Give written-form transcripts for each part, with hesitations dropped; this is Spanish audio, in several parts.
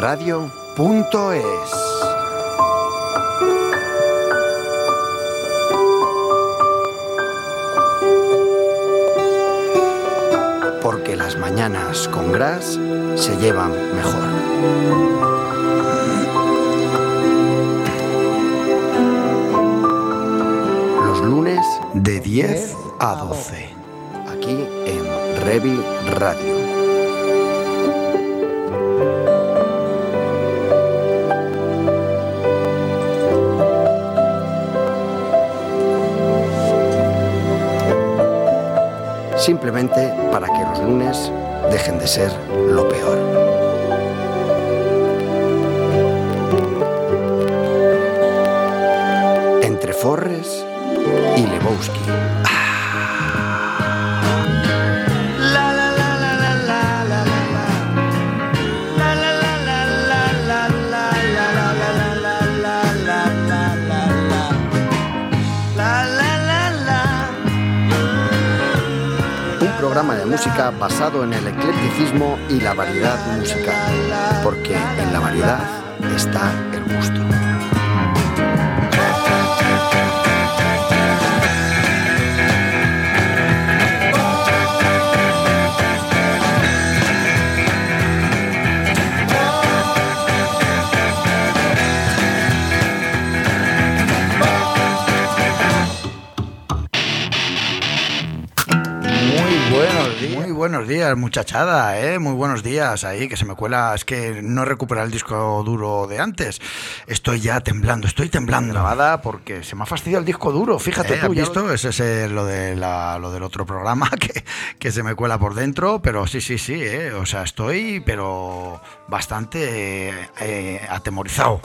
heavyradio.es. Porque las mañanas con Gras se llevan mejor. Los lunes de 10 a 12, aquí en Heavy Radio. Simplemente para que los lunes dejen de ser lo peor. Entre Forres y Lebowski. Programa de música basado en el eclecticismo y la variedad musical, porque en la variedad está el gusto. Muy buenos días, muchachada, muy buenos días ahí, que se me cuela, es que no he recuperado el disco duro de antes. Estoy temblando. Grabada porque se me ha fastidiado el disco duro, fíjate tú. ¿Has visto? Ese es lo del otro programa que se me cuela por dentro, pero sí, o sea, estoy pero bastante atemorizado.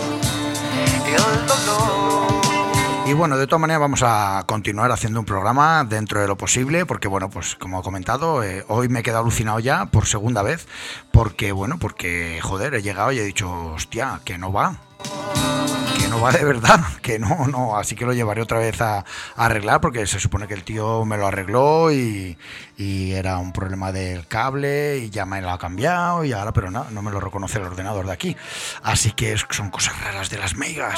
Y bueno, de todas maneras vamos a continuar haciendo un programa dentro de lo posible, porque bueno, pues como he comentado, hoy me he quedado alucinado ya por segunda vez, porque joder, he llegado y he dicho, hostia, que no va de verdad, que no, así que lo llevaré otra vez a arreglar, porque se supone que el tío me lo arregló y era un problema del cable y ya me lo ha cambiado y ahora, pero no me lo reconoce el ordenador de aquí, así que son cosas raras de las megas.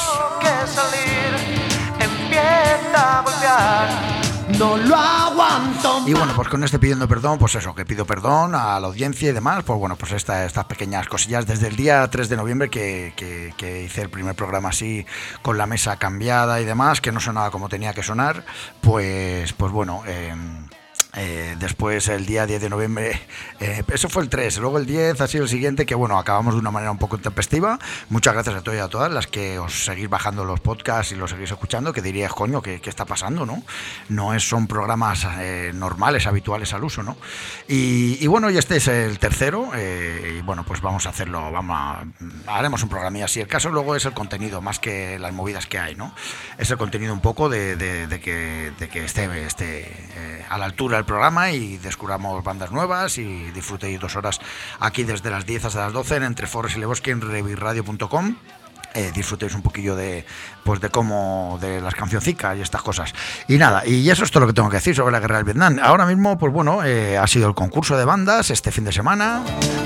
Empieza a golpear, no lo aguanto más. Y bueno, pues con pidiendo perdón, pues eso, que pido perdón a la audiencia y demás, pues bueno, pues estas pequeñas cosillas desde el día 3 de noviembre que hice el primer programa así, con la mesa cambiada y demás, que no sonaba como tenía que sonar, pues bueno, después el día 10 de noviembre, eso fue el 3, luego el 10 ha sido el siguiente, que bueno, acabamos de una manera un poco intempestiva. Muchas gracias a todos y a todas las que os seguís bajando los podcasts y los seguís escuchando, que diríais, coño, ¿qué está pasando, no? Son programas normales, habituales al uso, ¿no? Y bueno, y este es el tercero, y bueno, pues vamos a hacerlo, haremos un programilla así. El caso luego es el contenido, más que las movidas que hay, ¿no? Es el contenido un poco de que esté a la altura del programa y descubramos bandas nuevas y disfrutéis 2 horas aquí desde las 10 hasta las 12 en Entre Forres y Lebowski en heavyradio.com. Disfrutéis un poquillo de las cancioncicas y estas cosas. Y nada, y eso es todo lo que tengo que decir sobre la guerra del Vietnam. Ahora mismo, pues bueno, ha sido el concurso de bandas este fin de semana.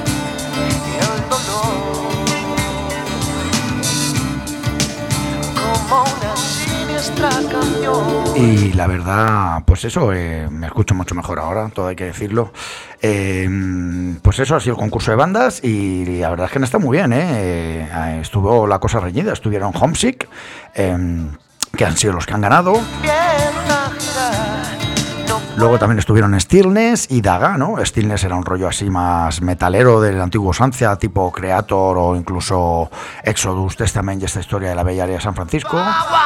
Y la verdad, pues eso, me escucho mucho mejor ahora, todo hay que decirlo. Pues eso ha sido el concurso de bandas y la verdad es que no está muy bien, estuvo la cosa reñida, estuvieron Homesick, que han sido los que han ganado. Luego también estuvieron Stillness y Daga, ¿no? Stillness era un rollo así más metalero del antiguo usanza, tipo Creator o incluso Exodus, Testament y esta historia de la bella área de San Francisco.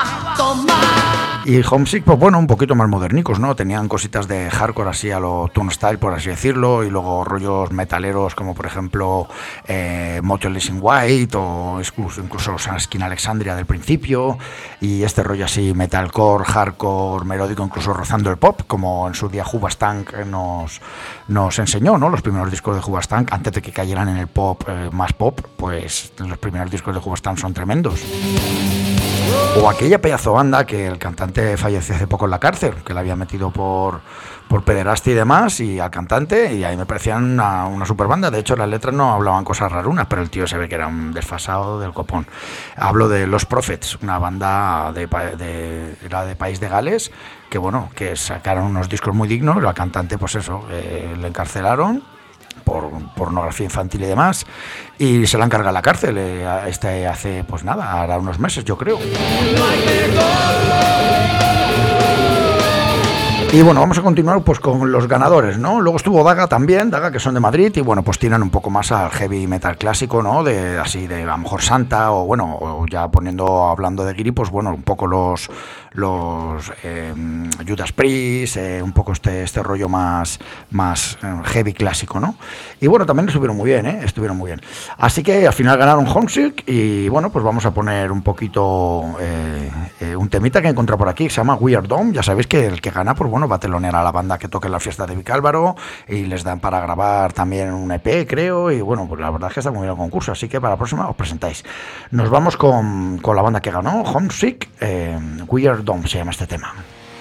Y Homesick, pues bueno, un poquito más modernicos, ¿no? Tenían cositas de hardcore así a lo Turnstile, por así decirlo, y luego rollos metaleros como por ejemplo Motionless in White o incluso Skin Alexandria del principio, y este rollo así metalcore, hardcore, melódico, incluso rozando el pop, como en su día Hoobastank nos enseñó, ¿no? Los primeros discos de Hoobastank, antes de que cayeran en el pop más pop, pues los primeros discos de Hoobastank son tremendos. O aquella pedazo banda que el cantante falleció hace poco en la cárcel, que la había metido por pederastia y demás, y al cantante, y ahí me parecían una super banda. De hecho, las letras no hablaban cosas rarunas, pero el tío se ve que era un desfasado del copón. Hablo de Los Prophets, una banda era de País de Gales, que bueno, que sacaron unos discos muy dignos. Al cantante, pues eso, le encarcelaron por pornografía infantil y demás, y se la encarga a la cárcel hace, pues nada, ahora unos meses, yo creo. Y bueno, vamos a continuar pues con los ganadores, ¿no? Luego estuvo Daga también, Daga, que son de Madrid, y bueno, pues tiran un poco más al heavy metal clásico, ¿no? Así de a lo mejor Santa, o bueno, o ya hablando de Giri, pues bueno, un poco los Judas Priest, un poco este rollo más heavy clásico, ¿no? Y bueno, también estuvieron muy bien, estuvieron muy bien. Así que al final ganaron Homesick, y bueno, pues vamos a poner un poquito un temita que he encontrado por aquí, que se llama Weird Dome. Ya sabéis que el que gana, pues bueno, va a telonear a la banda que toque en la fiesta de Vicálvaro, y les dan para grabar también un EP, creo, y bueno, pues la verdad es que está muy bien el concurso, así que para la próxima os presentáis. Nos vamos con la banda que ganó, Homesick, Weird Dome se llama este tema.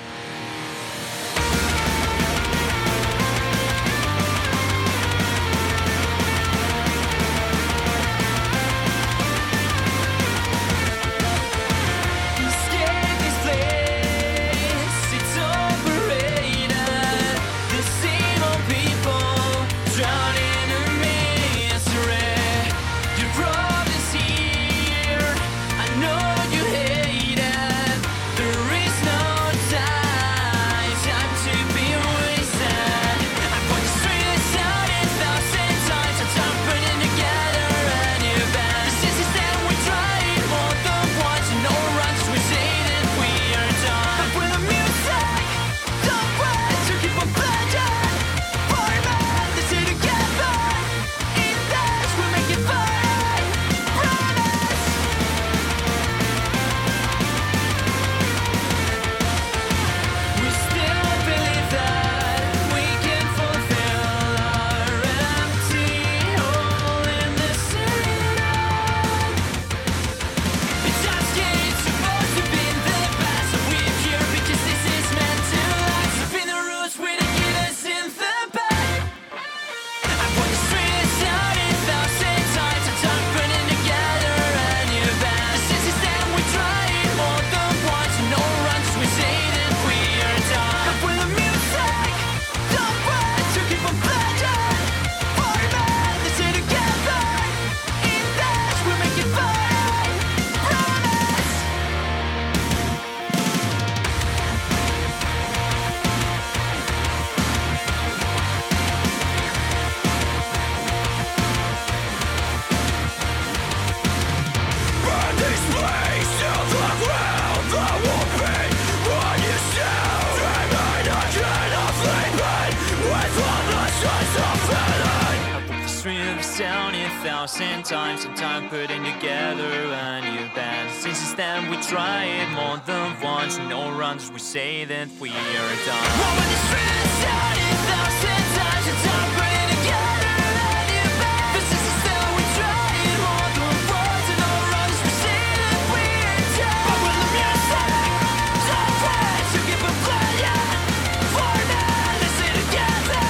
Times and time putting together a new band. Since it's then we try it more than once. No runs, we say that we are done. Woman is out 1,000 times and time putting together a new band. Since it's then we try it more than once. No runs, we say that we are done. But with the music, don't quit to keep it playing. For now, let's stay together.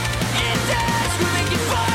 In dance, we make it fun.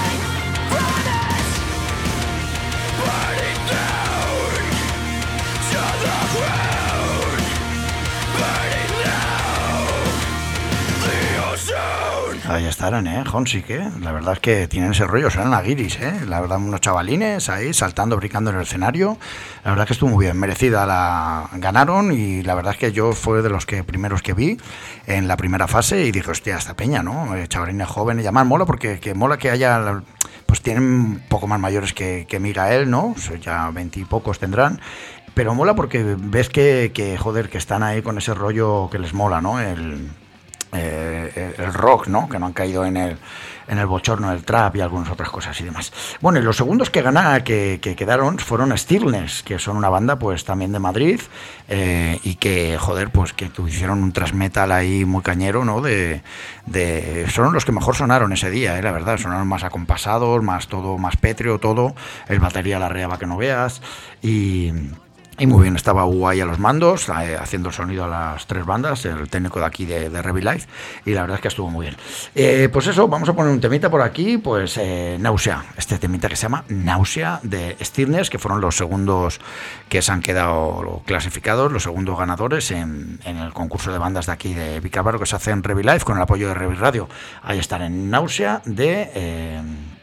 Ahí estarán, Homesick, La verdad es que tienen ese rollo, serán aguiris, La verdad, unos chavalines ahí saltando, brincando en el escenario. La verdad es que estuvo muy bien, merecida ganaron, y la verdad es que yo fue de los primeros que vi en la primera fase y dije, hostia, esta peña, ¿no? Chavalines jóvenes, y además mola porque mola que haya, pues tienen un poco más mayores que Miguel, ¿no? Ya 20 y pocos tendrán. Pero mola porque ves que joder, que están ahí con ese rollo que les mola, ¿no? El rock, ¿no? Que no han caído en el bochorno del trap y algunas otras cosas y demás. Bueno, y los segundos que quedaron fueron Stillness, que son una banda pues también de Madrid, y que, joder, pues que hicieron un thrash metal ahí muy cañero, ¿no? Son los que mejor sonaron ese día, la verdad, sonaron más acompasados, más todo, más pétreo todo, el batería la reaba que no veas, y Y muy bien, estaba Hugo ahí a los mandos, haciendo el sonido a las 3 bandas, el técnico de aquí de Revi Live, y la verdad es que estuvo muy bien. Pues eso, vamos a poner un temita por aquí, pues Náusea, este temita que se llama Náusea de Stirners, que fueron los segundos que se han quedado clasificados, los segundos ganadores en el concurso de bandas de aquí de Vicálvaro que se hace en Revi Live con el apoyo de Revi Radio. Ahí están en Náusea de...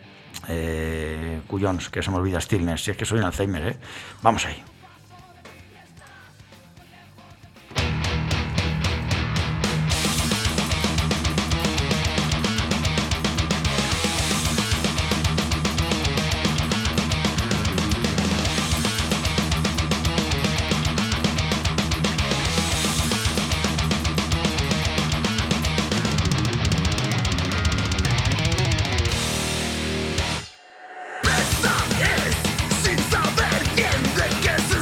Cuyons, que se me olvida, Stirners, si es que soy un Alzheimer, Vamos ahí. Sin saber quién de qué se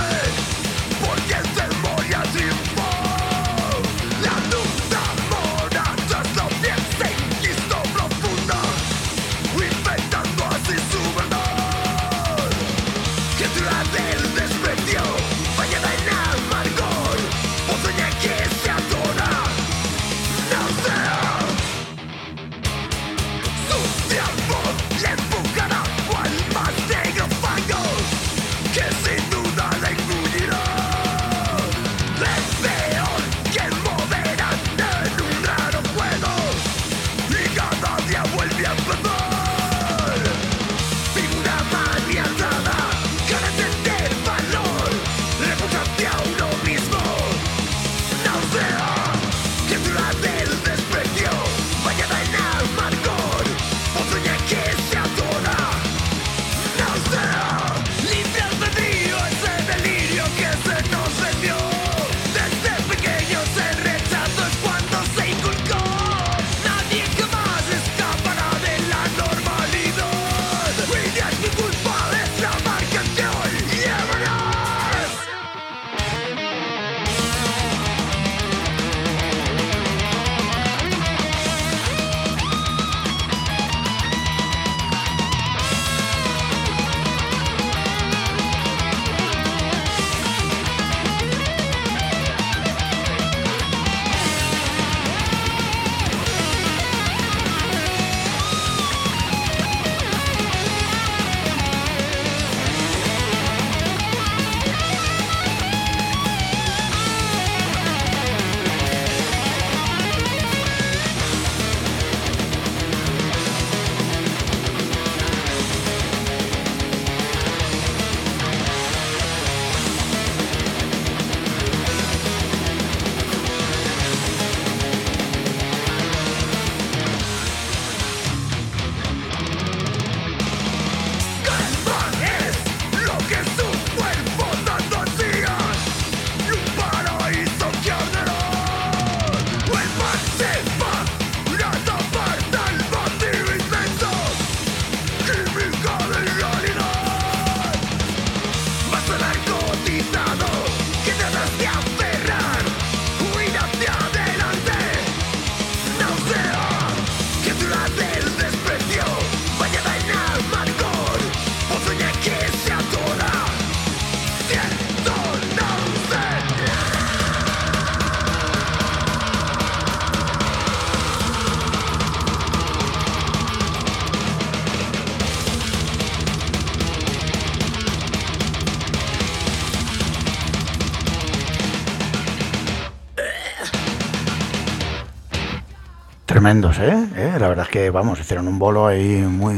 Tremendos, la verdad es que, vamos, hicieron un bolo ahí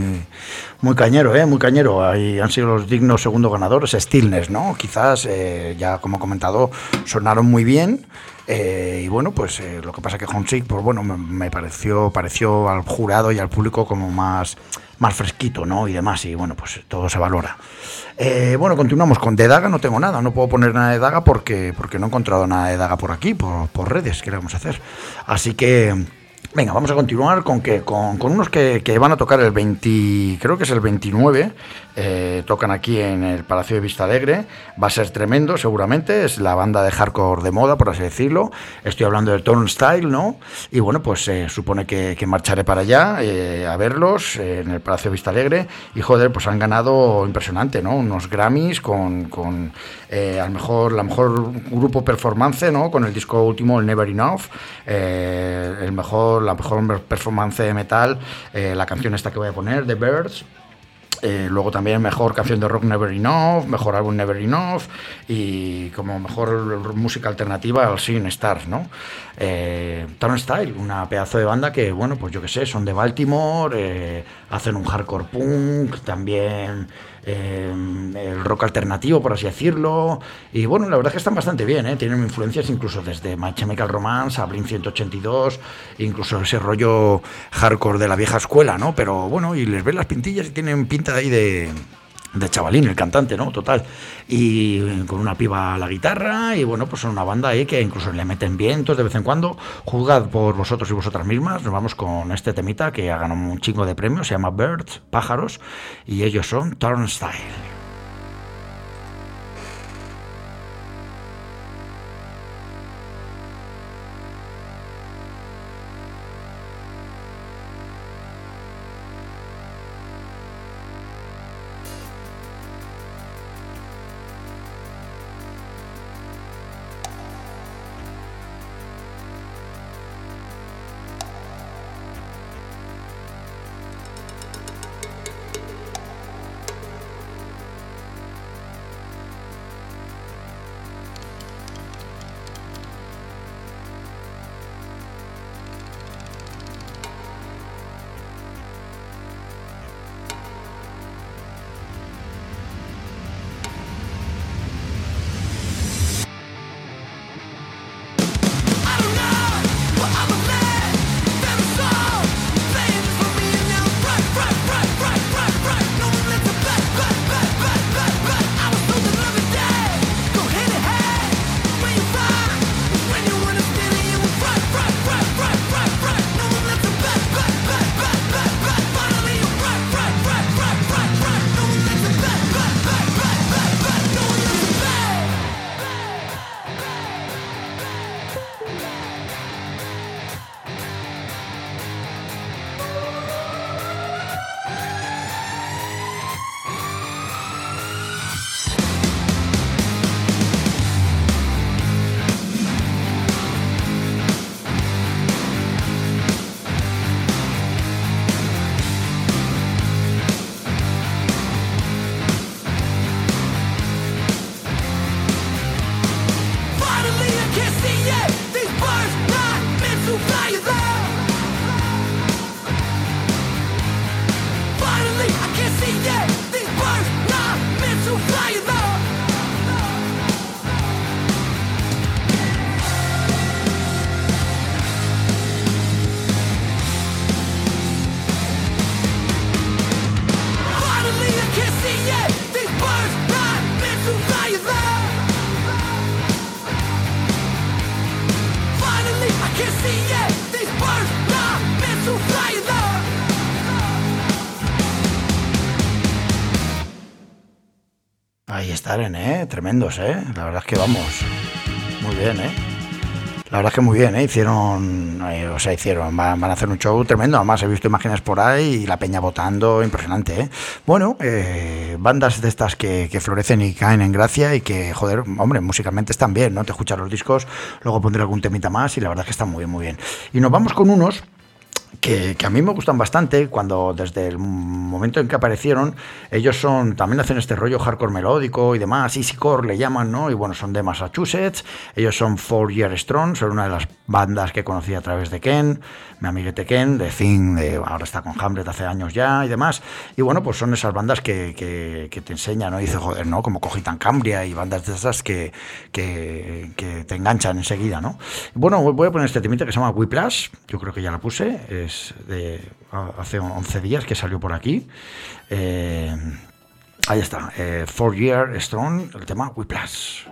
muy cañero, muy cañero. Ahí han sido los dignos segundos ganadores, Stirners, ¿no? Quizás, ya como he comentado, sonaron muy bien. Y bueno, pues lo que pasa que Homesick, pues bueno, me pareció al jurado y al público como más fresquito, ¿no? Y demás, y bueno, pues todo se valora. Bueno, continuamos con de Daga. No tengo nada, no puedo poner nada de Daga porque no he encontrado nada de Daga por aquí, por redes. ¿Qué le vamos a hacer? Así que Venga, vamos a continuar con unos que van a tocar el 20, creo que es el 29, tocan aquí en el Palacio de Vistalegre, va a ser tremendo seguramente, es la banda de hardcore de moda, por así decirlo, estoy hablando de Turnstile, ¿no? Y bueno, pues supone que marcharé para allá a verlos en el Palacio de Vistalegre y joder, pues han ganado impresionante, ¿no? Unos Grammys con la mejor grupo performance, ¿no? Con el disco último, el Never Enough, la mejor performance de metal, la canción esta que voy a poner, The Birds. Luego también mejor canción de rock Never Enough, mejor álbum Never Enough y como mejor música alternativa al Seeing Stars, ¿no? Turnstile, una pedazo de banda que, bueno, pues yo qué sé, son de Baltimore, hacen un hardcore punk, también el rock alternativo, por así decirlo, y bueno, la verdad es que están bastante bien, tienen influencias incluso desde My Chemical Romance a Blink 182, incluso ese rollo hardcore de la vieja escuela, ¿no? Pero bueno, y les ves las pintillas y tienen pinta ahí de chavalín, el cantante, ¿no? Total. Y con una piba a la guitarra, y bueno, pues son una banda ahí que incluso le meten vientos de vez en cuando. Juzgad por vosotros y vosotras mismas. Nos vamos con este temita que ha ganado un chingo de premios, se llama Birds, pájaros, y ellos son Turnstile. Ahí están, tremendos, la verdad es que vamos, muy bien, la verdad es que muy bien, hicieron, van a hacer un show tremendo, además he visto imágenes por ahí y la peña votando, impresionante, Bueno, bandas de estas que florecen y caen en gracia y que, joder, hombre, musicalmente están bien, ¿no? Te escuchas los discos, luego pondré algún temita más y la verdad es que están muy bien, muy bien. Y nos vamos con unos que a mí me gustan bastante, cuando desde el momento en que aparecieron, ellos también hacen este rollo hardcore melódico y demás, easycore le llaman, ¿no? Y bueno, son de Massachusetts, ellos son 4 Year Strong, son una de las bandas que conocí a través de Ken, mi amiguete Ken, de Thing, ahora está con Hamlet hace años ya y demás, y bueno, pues son esas bandas que te enseñan, ¿no? Y dices, joder, ¿no? Como Cogitan Cambria y bandas de esas que te enganchan enseguida, ¿no? Bueno, voy a poner este temita que se llama Whiplash, yo creo que ya la puse, es de hace 11 días que salió por aquí. Ahí está, 4 Year Strong, el tema Whiplash.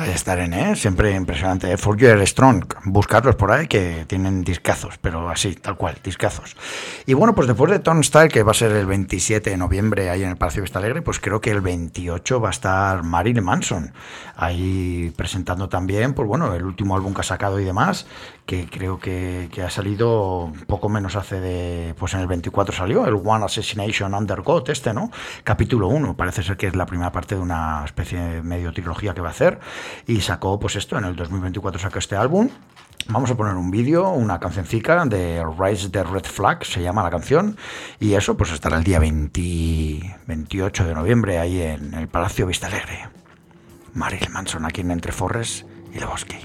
estaré, siempre impresionante. For You Are Strong, buscarlos por ahí que tienen discazos, pero así, tal cual, discazos. Y bueno, pues después de Turnstile, que va a ser el 27 de noviembre ahí en el Palacio Vista Alegre, pues creo que el 28 va a estar Marilyn Manson ahí presentando también, pues bueno, el último álbum que ha sacado y demás, que creo que ha salido poco menos hace de, pues en el 24 salió, el One Assassination Under God, ¿no? Capítulo 1, parece ser que es la primera parte de una especie de medio trilogía que va a hacer, y sacó pues esto, en el 2024 sacó este álbum. Vamos a poner un vídeo, una cancioncica de Rise the Red Flag, se llama la canción, y eso pues estará el día 28 de noviembre ahí en el Palacio Vista Alegre. Marilyn Manson aquí en Entre Forres y Lebowski.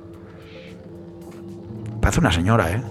Parece una señora, ¿eh?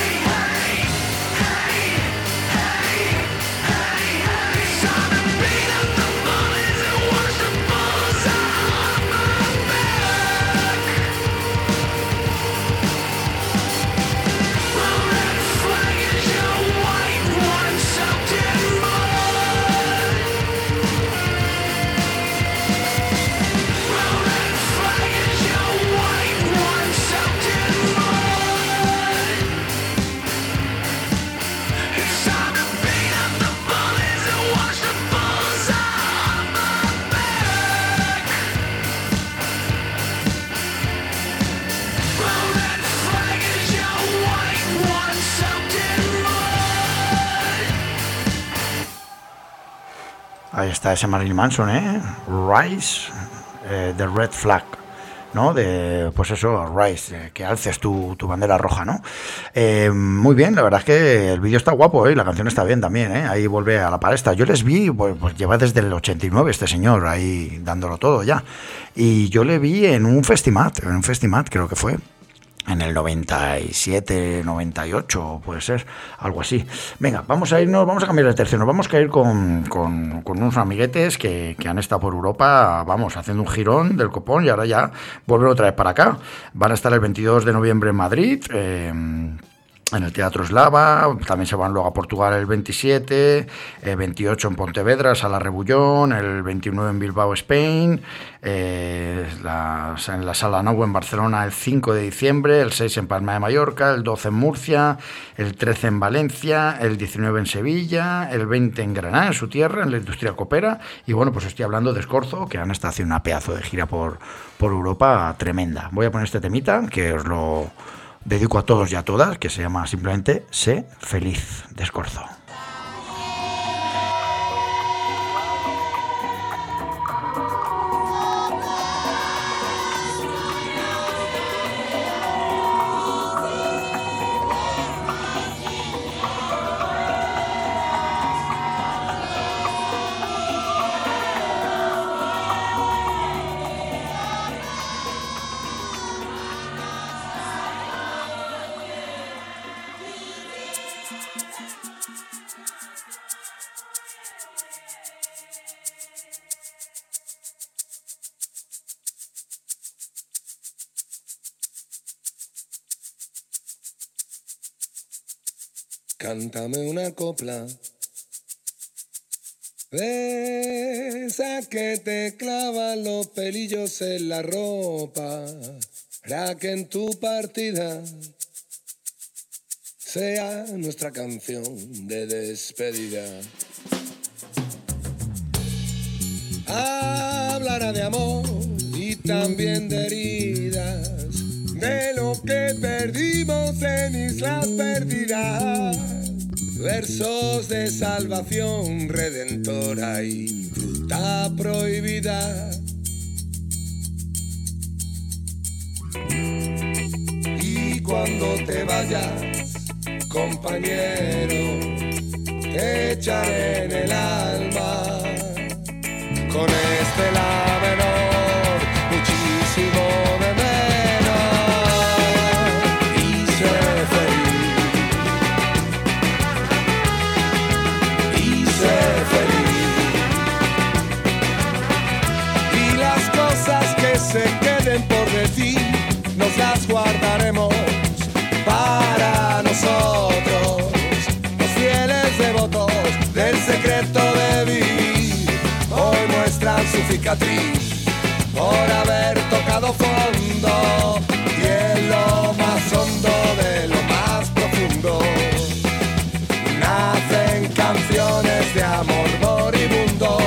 Beat Ahí está ese Marilyn Manson, Rise, The Red Flag, ¿no? Pues eso, Rise, que alces tu bandera roja, ¿no? Muy bien, la verdad es que el vídeo está guapo, y la canción está bien también, ahí vuelve a la palestra. Yo les vi, pues lleva desde el 89 este señor ahí dándolo todo ya, y yo le vi en un festimat creo que fue en el 97, 98, puede ser, algo así. Venga, vamos a cambiar de tercio, nos vamos a ir con unos amiguetes que han estado por Europa, vamos, haciendo un girón del copón y ahora ya vuelven otra vez para acá. Van a estar el 22 de noviembre en Madrid, en el Teatro Eslava, también se van luego a Portugal el 27, 28 en Pontevedra, Sala Rebullón, el 29 en Bilbao, Spain, en la Sala Nou en Barcelona el 5 de diciembre, el 6 en Palma de Mallorca, el 12 en Murcia, el 13 en Valencia, el 19 en Sevilla, el 20 en Granada, en su tierra, en la industria copera, y bueno, pues estoy hablando de Scorzo, que han estado haciendo una pedazo de gira por Europa tremenda. Voy a poner este temita, que os lo dedico a todos y a todas, que se llama simplemente Sé Feliz, de Scorzo. Cántame una copla, esa que te clavan los pelillos en la ropa, para que en tu partida sea nuestra canción de despedida. Hablará de amor y también de heridas, de lo que perdimos en Islas Perdidas, versos de salvación redentora y fruta prohibida. Y cuando te vayas, compañero, te echaré en el alma con este la menor, muchísimo de menos, y sé feliz, y sé feliz, y las cosas que se queden por decir nos las guardaremos para nosotros, los fieles devotos del secreto de vivir. Hoy muestran su cicatriz por haber tocado fondo, y en lo más hondo de lo más profundo nacen canciones de amor moribundo,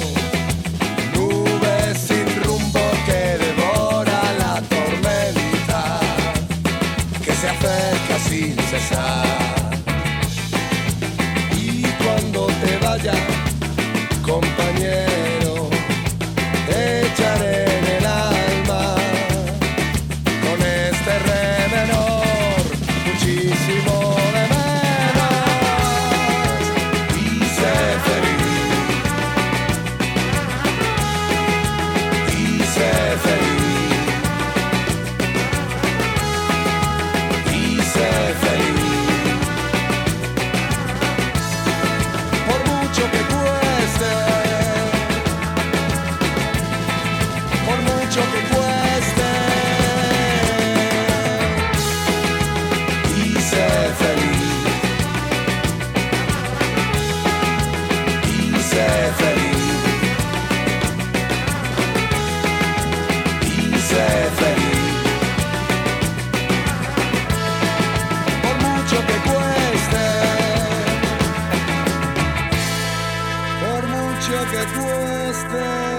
nubes sin rumbo que devora la tormenta que se acerca sin cesar. Y cuando te vayas, compañero, te echaré en el alma con este re menor, muchísimo de menos, y sé feliz, y sé feliz, y sé feliz, por mucho que cueste, por mucho que cueste, y sé feliz, y sé feliz, y sé feliz, por mucho que cueste, por mucho que cueste.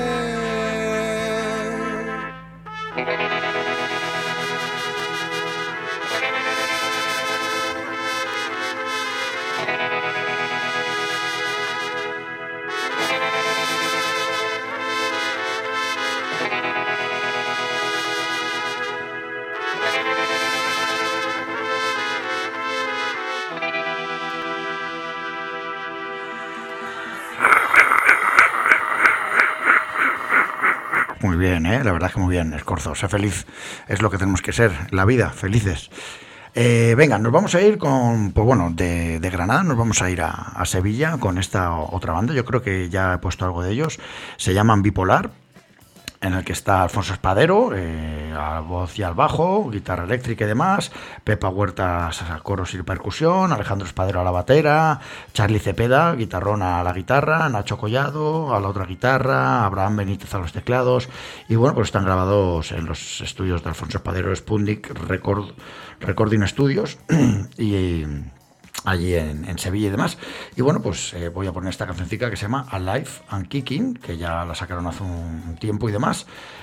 Muy bien, la verdad que muy bien, Escorzo. Sé feliz, es lo que tenemos que ser, la vida, felices. Venga, nos vamos a ir con, pues bueno, de Granada nos vamos a ir a Sevilla con esta otra banda. Yo creo que ya he puesto algo de ellos. Se llaman Bipolar, en el que está Alfonso Espadero, a voz y al bajo, guitarra eléctrica y demás, Pepa Huertas a coros y percusión, Alejandro Espadero a la batera, Charly Cepeda, guitarrón a la guitarra, Nacho Collado a la otra guitarra, Abraham Benítez a los teclados, y bueno, pues están grabados en los estudios de Alfonso Espadero, Spundic Recording Studios, y allí en Sevilla y demás. Y bueno, pues voy a poner esta cancioncita que se llama Alive and Kicking, que ya la sacaron hace un tiempo y demás,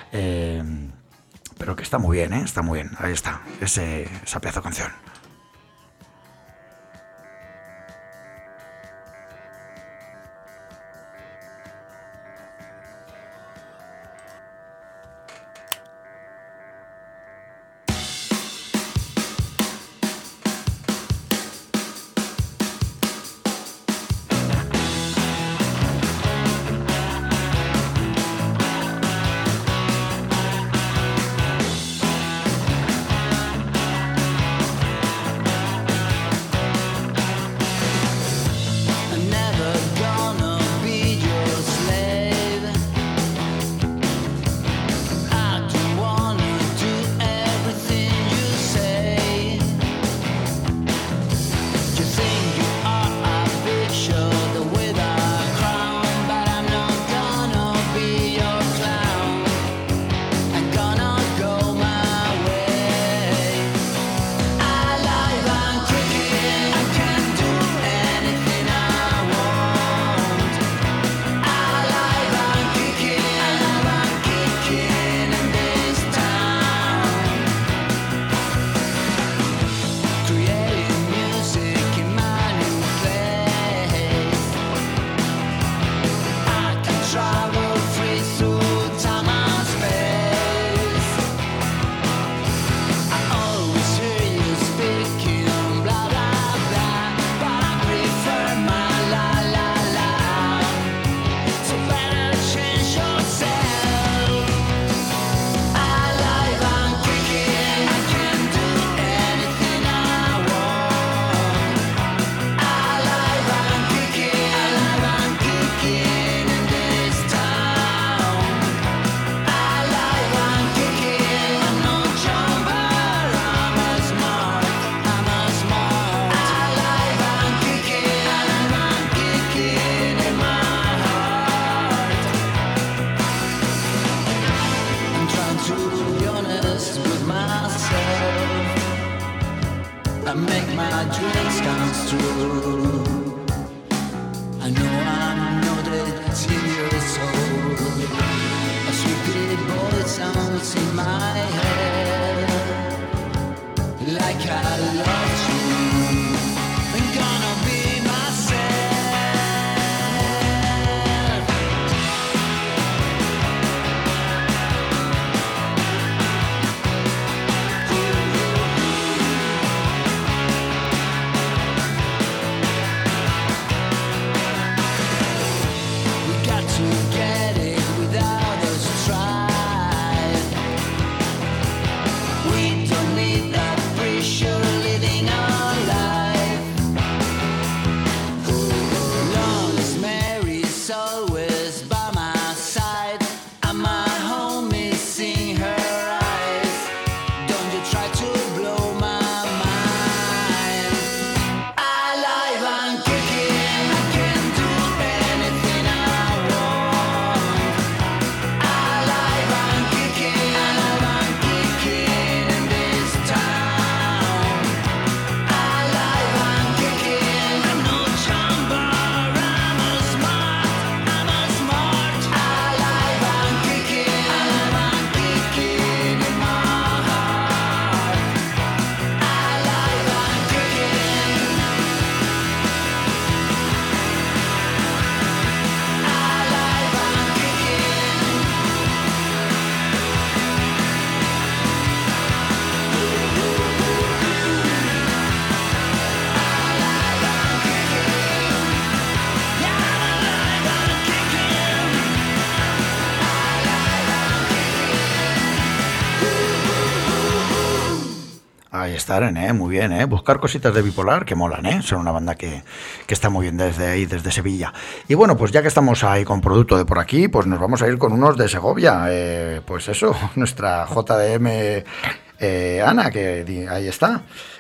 pero que está muy bien, está muy bien. Ahí está, esa pedazo de canción. Get it without a strife. Ahí está, muy bien, buscar cositas de Bipolar que molan, son una banda que está muy bien desde ahí, desde Sevilla. Y bueno, pues ya que estamos ahí con producto de por aquí, pues nos vamos a ir con unos de Segovia, pues eso, nuestra JDM Ana, que ahí está,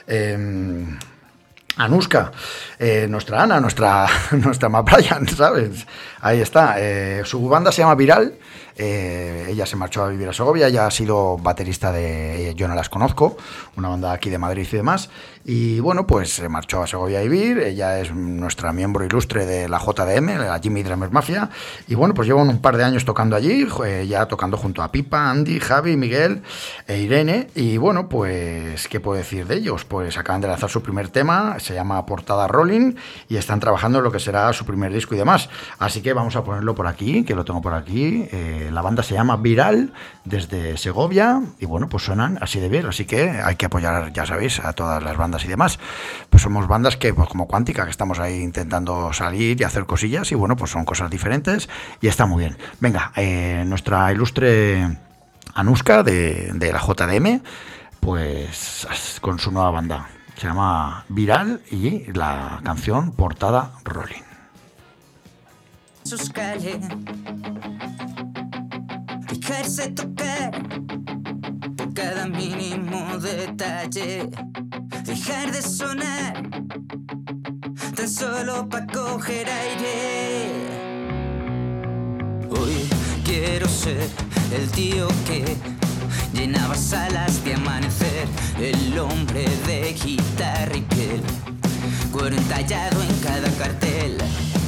Anuska, nuestra Ana, nuestra Maprayan, ¿sabes? Ahí está, su banda se llama Viral. Ella se marchó a vivir a Segovia, ella ha sido baterista de Yo no las conozco, una banda aquí de Madrid y demás, y bueno, pues se marchó a Segovia a vivir. Ella es nuestra miembro ilustre de la JDM, la Jimmy Drummers Mafia, y bueno, pues llevan un par de años tocando allí, ya tocando junto a Pipa, Andy, Javi, Miguel e Irene, y bueno, pues ¿qué puedo decir de ellos? Pues acaban de lanzar su primer tema, se llama Portada Rolling, y están trabajando en lo que será su primer disco y demás, así que vamos a ponerlo por aquí, que lo tengo por aquí. La banda se llama Viral, desde Segovia, y bueno, pues suenan así de bien, así que hay que apoyar, ya sabéis, a todas las bandas y demás. Pues somos bandas que, pues como Cuántica, que estamos ahí intentando salir y hacer cosillas, y bueno, pues son cosas diferentes y está muy bien. Venga, nuestra ilustre Anuska de la JDM, pues con su nueva banda, se llama Viral, y la canción Portada Rolling. Sus calles, dejarse tocar por cada mínimo detalle, dejar de sonar tan solo pa' coger aire. Hoy quiero ser el tío que llenaba salas de amanecer, el hombre de guitarra y piel, cuero entallado en cada cartel.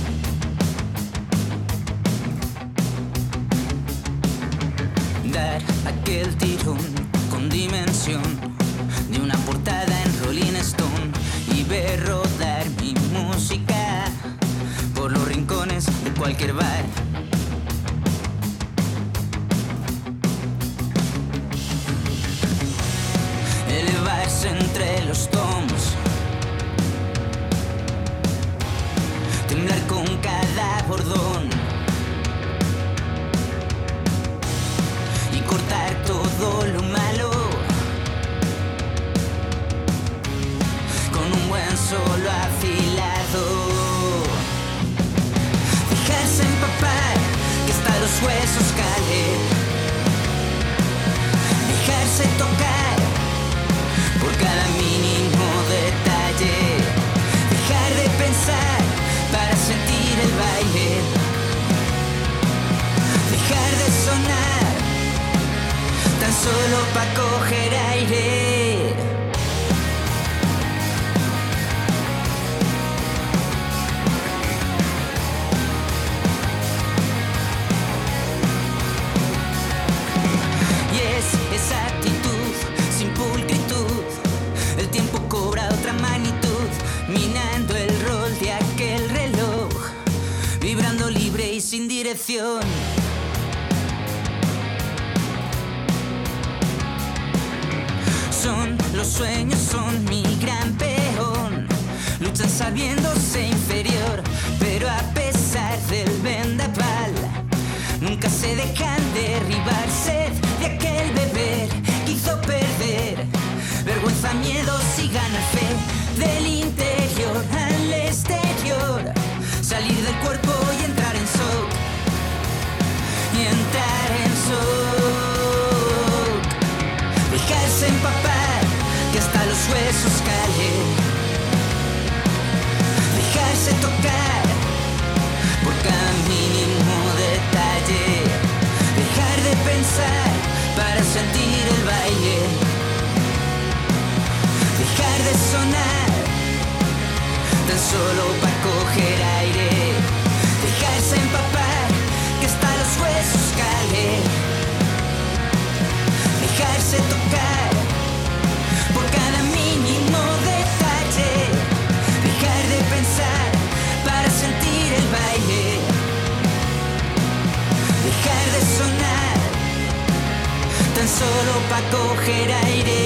Dar aquel tirón con dimensión de una portada en Rolling Stone y ver rodar mi música por los rincones de cualquier bar. Elevarse entre los toms, temblar con cada bordón y cortar todo lo malo con un buen solo afilado. Dejarse empapar, que hasta los huesos caen. Dejarse tocar por cada mínimo detalle. Dejar de pensar para sentir el baile. Dejar de sonar tan solo pa' coger aire. Y es esa actitud sin pulcritud, el tiempo cobra otra magnitud, minando el rol de aquel reloj, vibrando libre y sin dirección. Los sueños son mi gran peón, luchan sabiéndose inferior, pero a pesar del vendaval, nunca se dejan derribar. Sed de aquel beber que hizo perder vergüenza, miedos y ganar fe. Del interior al exterior, salir del cuerpo y entrar en shock. Y entrar en shock. Dejarse empapar, que hasta los huesos caen. Dejarse tocar por cada mínimo detalle. Dejar de pensar para sentir el baile. Dejar de sonar tan solo para coger aire. Dejarse empapar, que hasta los huesos caen. Dejarse tocar por cada mínimo detalle. Dejar de pensar para sentir el baile. Dejar de sonar tan solo pa' coger aire.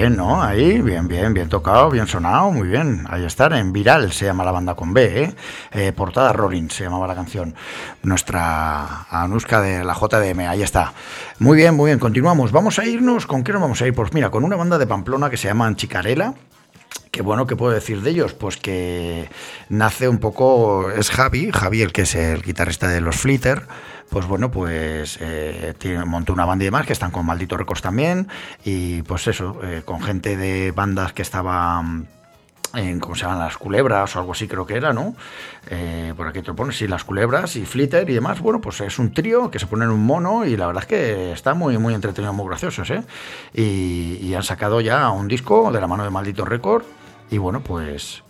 bien, ¿no? Ahí, bien tocado, bien sonado, muy bien. Ahí está, en Viral se llama la banda con B, Portada Rolling se llamaba la canción. Nuestra Anuska de la JDM, ahí está. Muy bien, continuamos. Vamos a irnos, ¿con qué nos vamos a ir? Pues mira, con una banda de Pamplona que se llama Chicarela. Que bueno, ¿qué puedo decir de ellos? Pues que nace un poco, es Javi el que es el guitarrista de los Flitter, pues bueno, pues montó una banda y demás, que están con Maldito Records también, y pues eso, con gente de bandas que estaban ¿cómo se llaman? Las Culebras o algo así creo que era, ¿no? Por aquí te lo pones, sí, Las Culebras y Flitter y demás. Bueno, pues es un trío que se pone en un mono y la verdad es que está muy entretenido, muy graciosos, ¿eh? Y han sacado ya un disco de la mano de Maldito Record y bueno, pues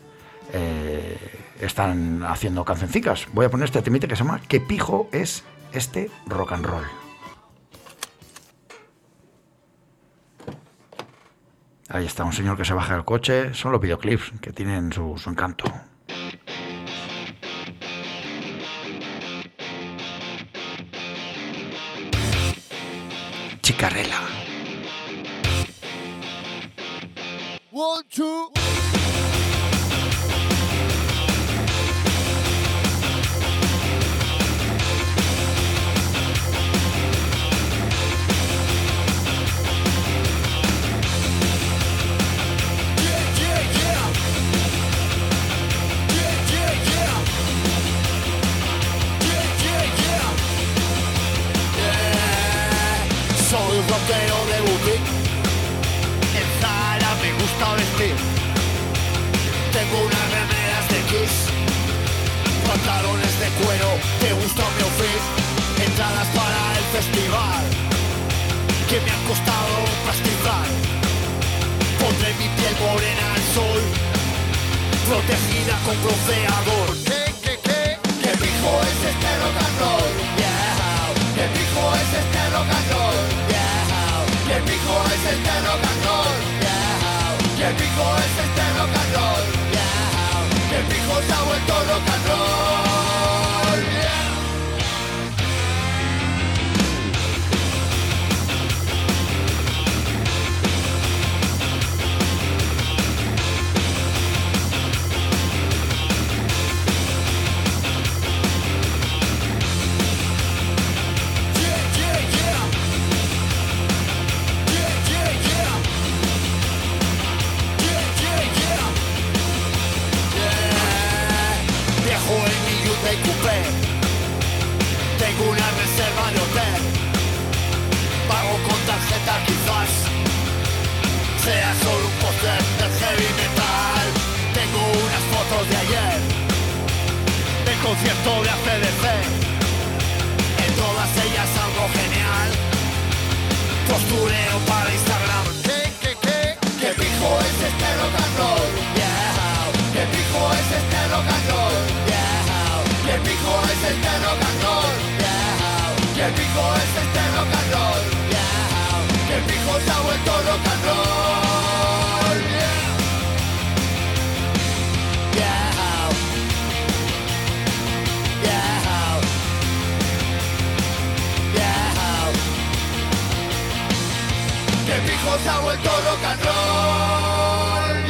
están haciendo cancioncicas. Voy a poner este temite que se llama ¿Qué pijo es este rock and roll? Ahí está, un señor que se baja del coche. Son los videoclips que tienen su encanto. Chicarela. 1, 2. Soy rockero de boutique, en Zara me gusta vestir. Tengo unas remeras de Kiss, pantalones de cuero, te gusta mi outfit. Entradas para el festival, que me han costado pastizar. Pondré mi piel morena al sol, protegida con bronceador. ¿Qué pijo es este rock and roll? Yeah. ¿Qué pijo es este rock and roll? ¿Qué pijo es este rock and roll? ¿Qué pijo es este rock and roll? ¿Qué pijo se ha vuelto rock and roll? Tengo una reserva de hotel, pago con tarjeta quizás, sea solo un póster del heavy metal. Tengo unas fotos de ayer, del concierto de ACDC, en todas ellas algo genial, postureo para Instagram. ¿Qué pijo es este rock and roll? Yeah. ¿Qué pijo es este rock and roll? ¿Qué pijo es este rock and roll? ¿Qué pijo es este rock and roll? ¿Qué pijo se ha vuelto rock and roll? ¿Qué pijo se ha vuelto rock and roll?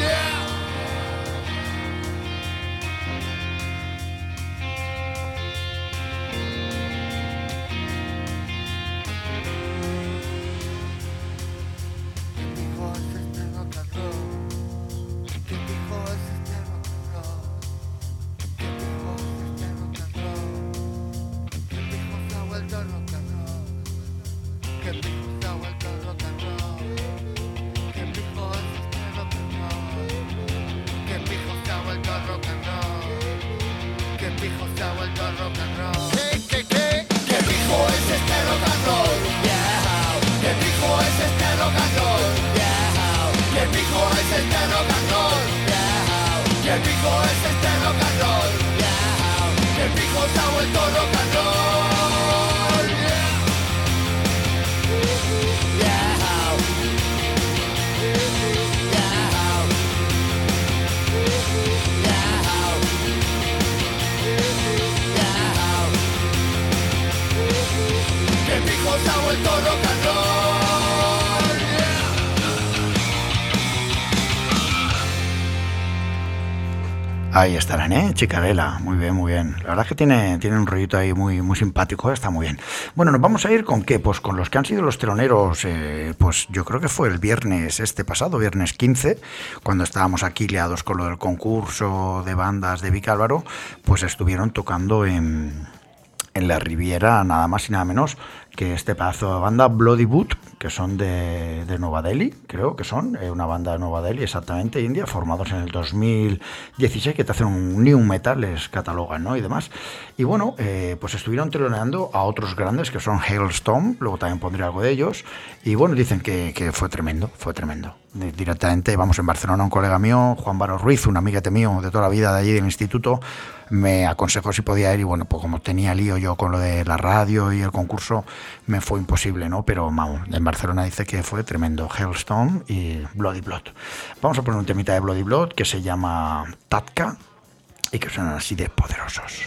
Ahí estarán, Chicarela, muy bien, muy bien. La verdad es que tiene un rollito ahí muy, muy simpático, está muy bien. Bueno, nos vamos a ir con qué, pues con los que han sido los teloneros, pues yo creo que fue el viernes pasado, viernes 15, cuando estábamos aquí liados con lo del concurso de bandas de Vic Álvaro, pues estuvieron tocando en la Riviera nada más y nada menos que este pedazo de banda Bloody Boot, que son de Nueva Delhi, creo que son, una banda de Nueva Delhi, exactamente, India, formados en el 2016, que te hacen un new metal, les catalogan, ¿no? Y demás. Y bueno, pues estuvieron teloneando a otros grandes, que son Hailstorm, luego también pondré algo de ellos, y bueno, dicen que fue tremendo. Directamente, vamos, en Barcelona, un colega mío, Juan Baro Ruiz, un amiguete mío de toda la vida de allí del instituto, me aconsejó si podía ir, y bueno, pues como tenía lío yo con lo de la radio y el concurso, me fue imposible, ¿no? Pero vamos, en Barcelona dice que fue tremendo. Hailstorm y Bloody Blood. Vamos a poner un temita de Bloody Blood que se llama Tatka y que suenan así de poderosos.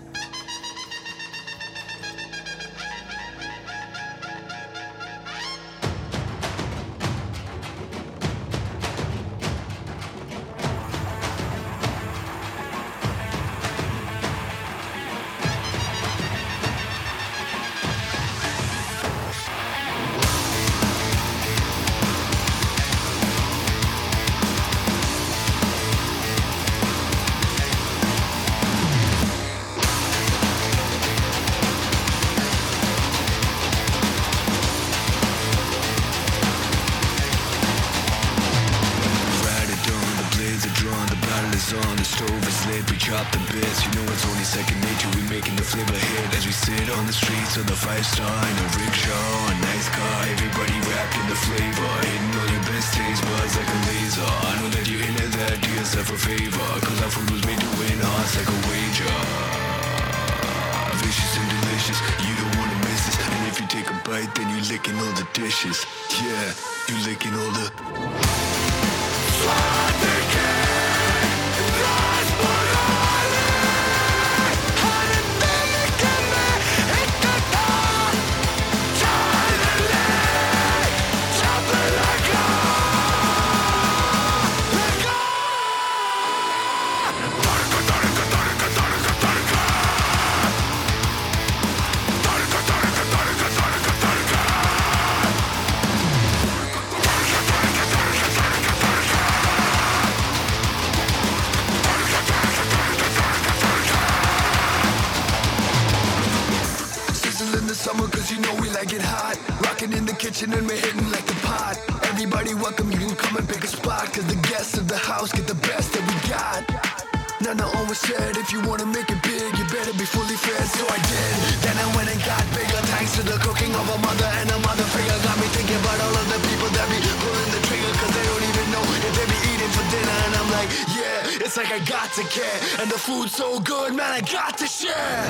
It's like I got to care, and the food's so good, man, I got to share.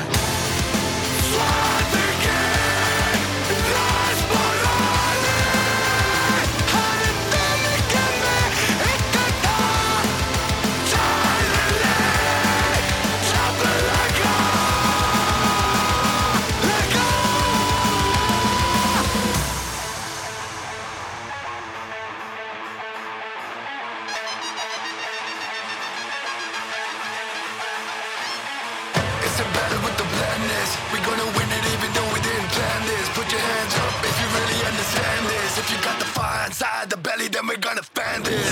It's a battle with the madness. We're gonna win it even though we didn't plan this. Put your hands up if you really understand this. If you got the fire inside the belly, then we're gonna fan this.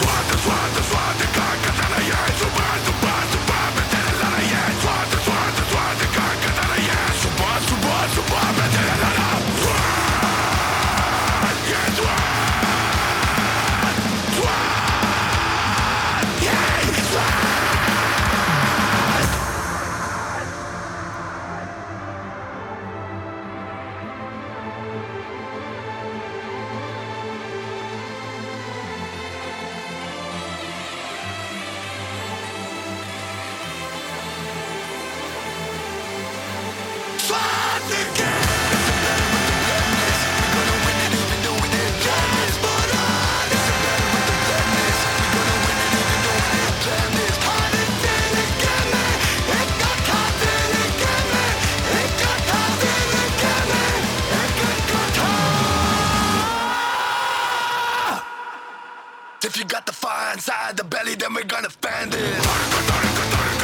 If you got the fire inside the belly, then we're gonna fan this.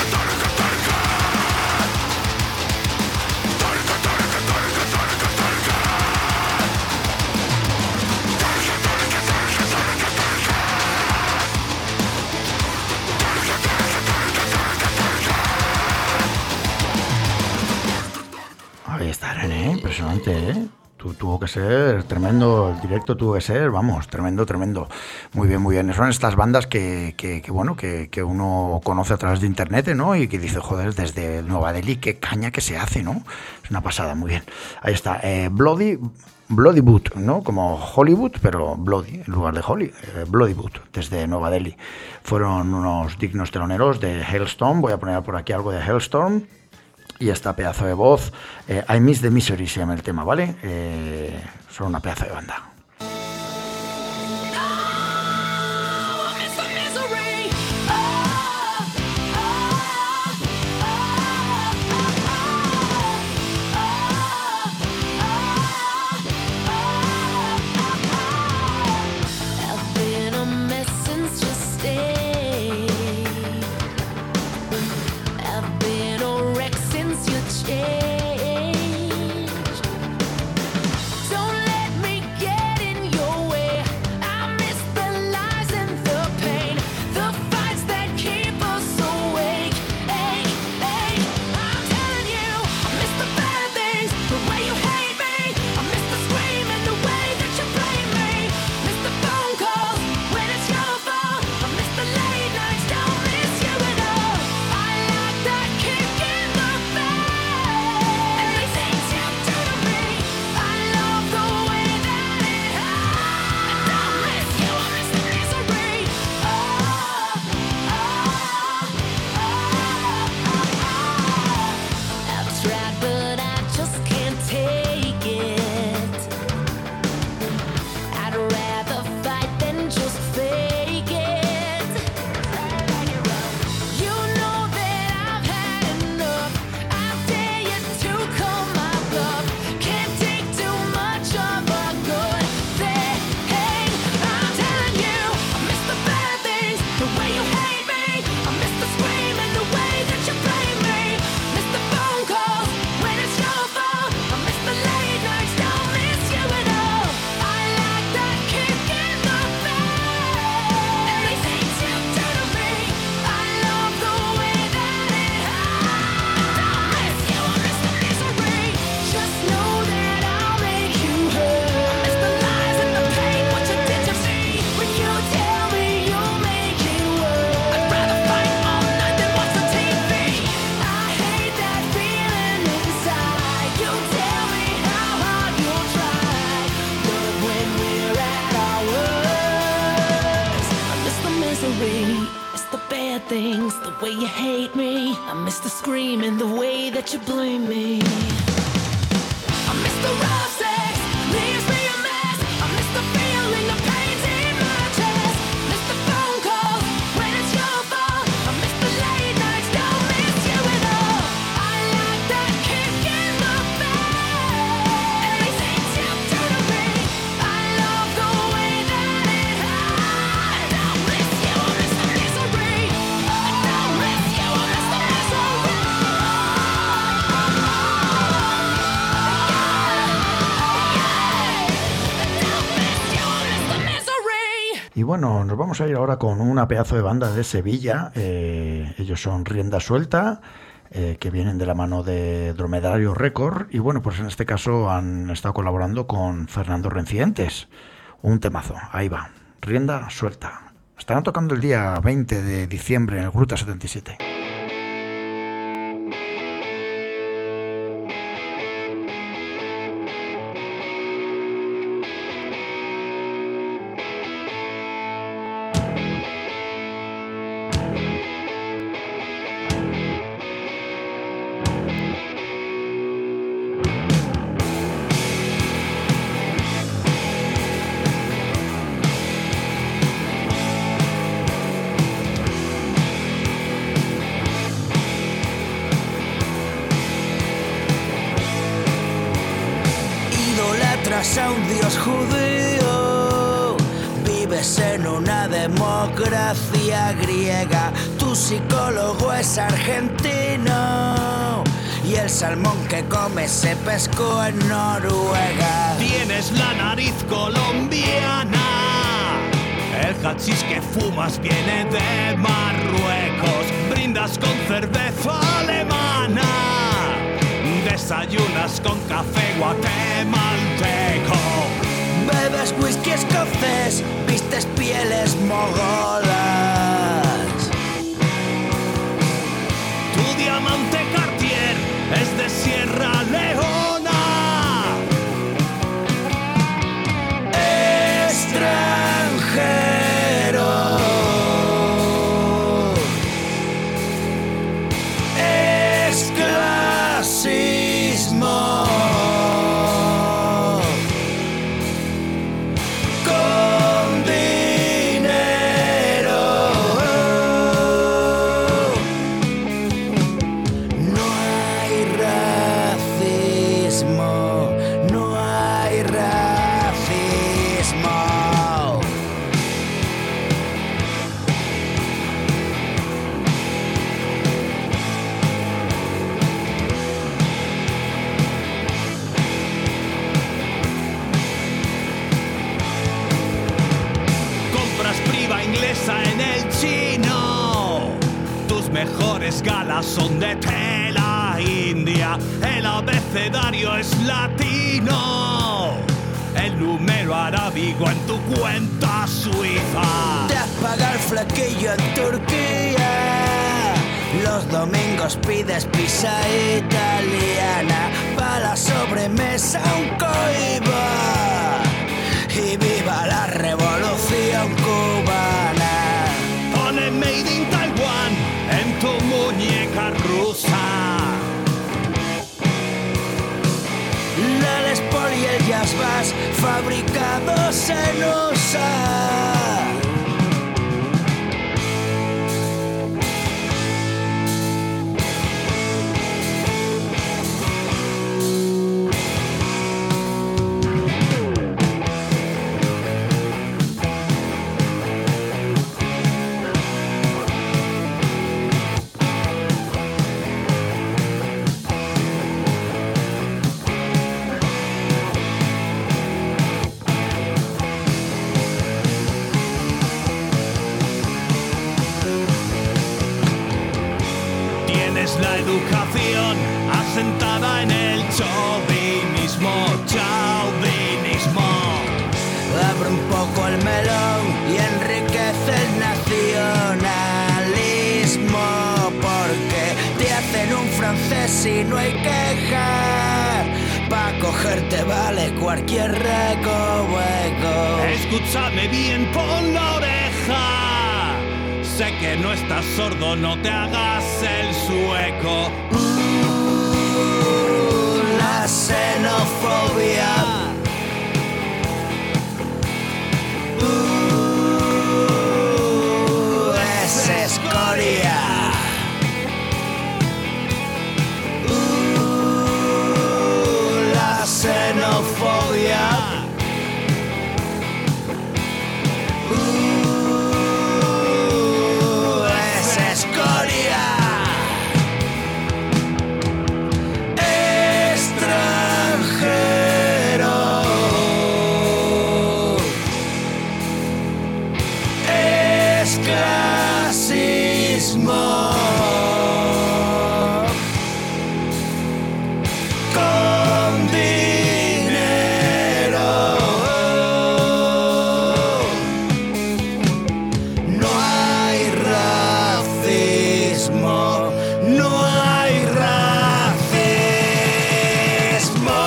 Ahí está, René, impresionante, ¿eh? Tuvo que ser tremendo, el directo tuvo que ser, vamos, tremendo. Muy bien. Son estas bandas que uno conoce a través de internet, ¿no? Y que dice, joder, desde Nueva Delhi, qué caña que se hace, ¿no? Es una pasada, muy bien. Ahí está, Bloody Boot, ¿no? Como Hollywood, pero Bloody, en lugar de Holly, Bloody Boot, desde Nueva Delhi. Fueron unos dignos teloneros de Hailstorm, voy a poner por aquí algo de Hailstorm. Y esta pedazo de voz, I Miss the Misery se llama el tema, ¿vale? Son una pedazo de banda. things, the way you hate me. I miss the screaming, the way that you blame me. I miss the rough sex, leaves me a mess. I miss the feeling, the pain's in my chest. Miss the phone calls when it's your fault. I miss the late nights, don't miss you at all. I like that kick in the face. Everything's you do to me. I love the way that it hurts. I don't miss you, I miss the misery. I don't miss you, I miss the misery. Y bueno, nos vamos a ir ahora con una pedazo de banda de Sevilla. Ellos son Rienda Suelta, que vienen de la mano de Dromedario Record. Y bueno, pues en este caso han estado colaborando con Fernando Rencientes. Un temazo, ahí va, Rienda Suelta. Estarán tocando el día 20 de diciembre en el Gruta 77. A un dios judío, vives en una democracia griega, tu psicólogo es argentino y el salmón que comes se pescó en Noruega. Tienes la nariz colombiana, el hachís que fumas viene de Marruecos, brindas con cerveza alemana, desayunas cenas con café guatemalteco. Bebes whisky escocés, vistes pieles mogolas. Tu diamante Cartier es de Sierra Leona. Extranjero. Es clasismo. Con dinero. No hay racismo. No hay racismo. Compras priva inglesa en el chino. Tus mejores galas son de tela india. El abecedario es latino. El número arábigo en tu cuenta suiza. Te paga el flequillo en Turquía. Los domingos pides pizza italiana. Pa' la sobremesa un coiba. Y viva la revolución cubana. Pone Made in Taiwan en tu muñeca rusa. La Les Paul y el Jazz Bass fabricados en USA. Tienes la educación asentada en el chauvinismo, chauvinismo. Abre un poco el melón y enriquece el nacionalismo. Porque te hacen un francés y no hay queja. Pa' cogerte vale cualquier recoveco. Escúchame bien, pon la oreja. Sé que no estás sordo, no te hagas el sueco. La xenofobia. Es escoria. La xenofobia. Es escoria. Extranjero. Es clasismo. Con dinero. No hay racismo. No hay racismo.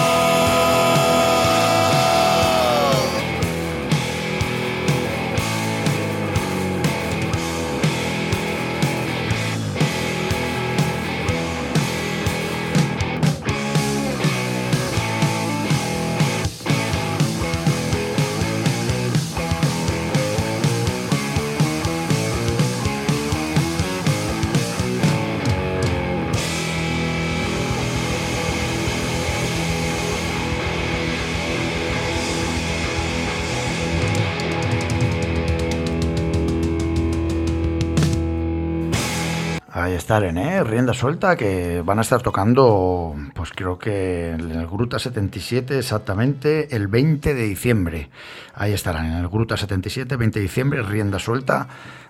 Ahí estarán, Rienda Suelta, que van a estar tocando, pues creo que en el Gruta 77 exactamente el 20 de diciembre. Ahí estarán, en el Gruta 77, 20 de diciembre, Rienda Suelta,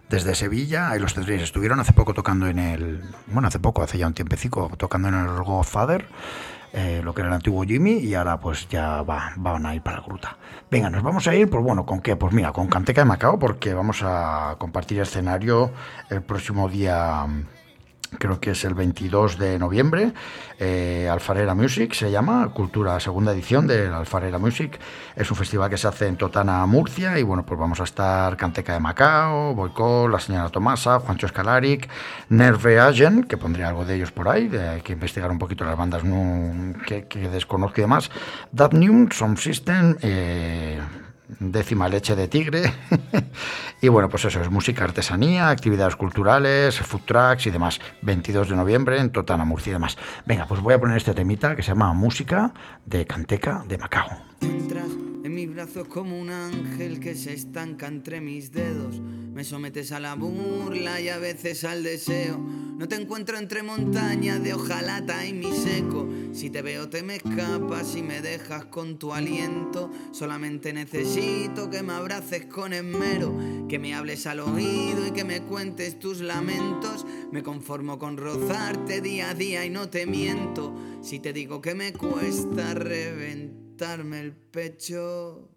desde Sevilla, ahí los tendréis. Estuvieron hace poco tocando hace ya un tiempecico, tocando en el Godfather, lo que era el antiguo Jimmy, y ahora pues ya van a ir para la gruta. Venga, nos vamos a ir, pues bueno, ¿con qué? Pues mira, con Canteca de Macao, porque vamos a compartir escenario el próximo día, creo que es el 22 de noviembre, Alfarera Music se llama, Cultura, segunda edición del Alfarera Music. Es un festival que se hace en Totana, Murcia, y bueno, pues vamos a estar Canteca de Macao, Boicot, La Señora Tomasa, Juancho Escalaric, Nerve Agent, que pondría algo de ellos por ahí, hay que investigar un poquito las bandas que desconozco y demás, Dabnium, Sound System, Décima Leche de Tigre y bueno, pues eso es música, artesanía, actividades culturales, food trucks y demás. 22 de noviembre en Totana, Murcia y demás. Venga, pues voy a poner este temita que se llama Música de Canteca de Macao. Entras en mis brazos como un ángel que se estanca entre mis dedos. Me sometes a la burla y a veces al deseo. No te encuentro entre montañas de hojalata y mi seco. Si te veo te me escapas y me dejas con tu aliento. Solamente necesito que me abraces con esmero, que me hables al oído y que me cuentes tus lamentos. Me conformo con rozarte día a día y no te miento. Si te digo que me cuesta reventarme el pecho.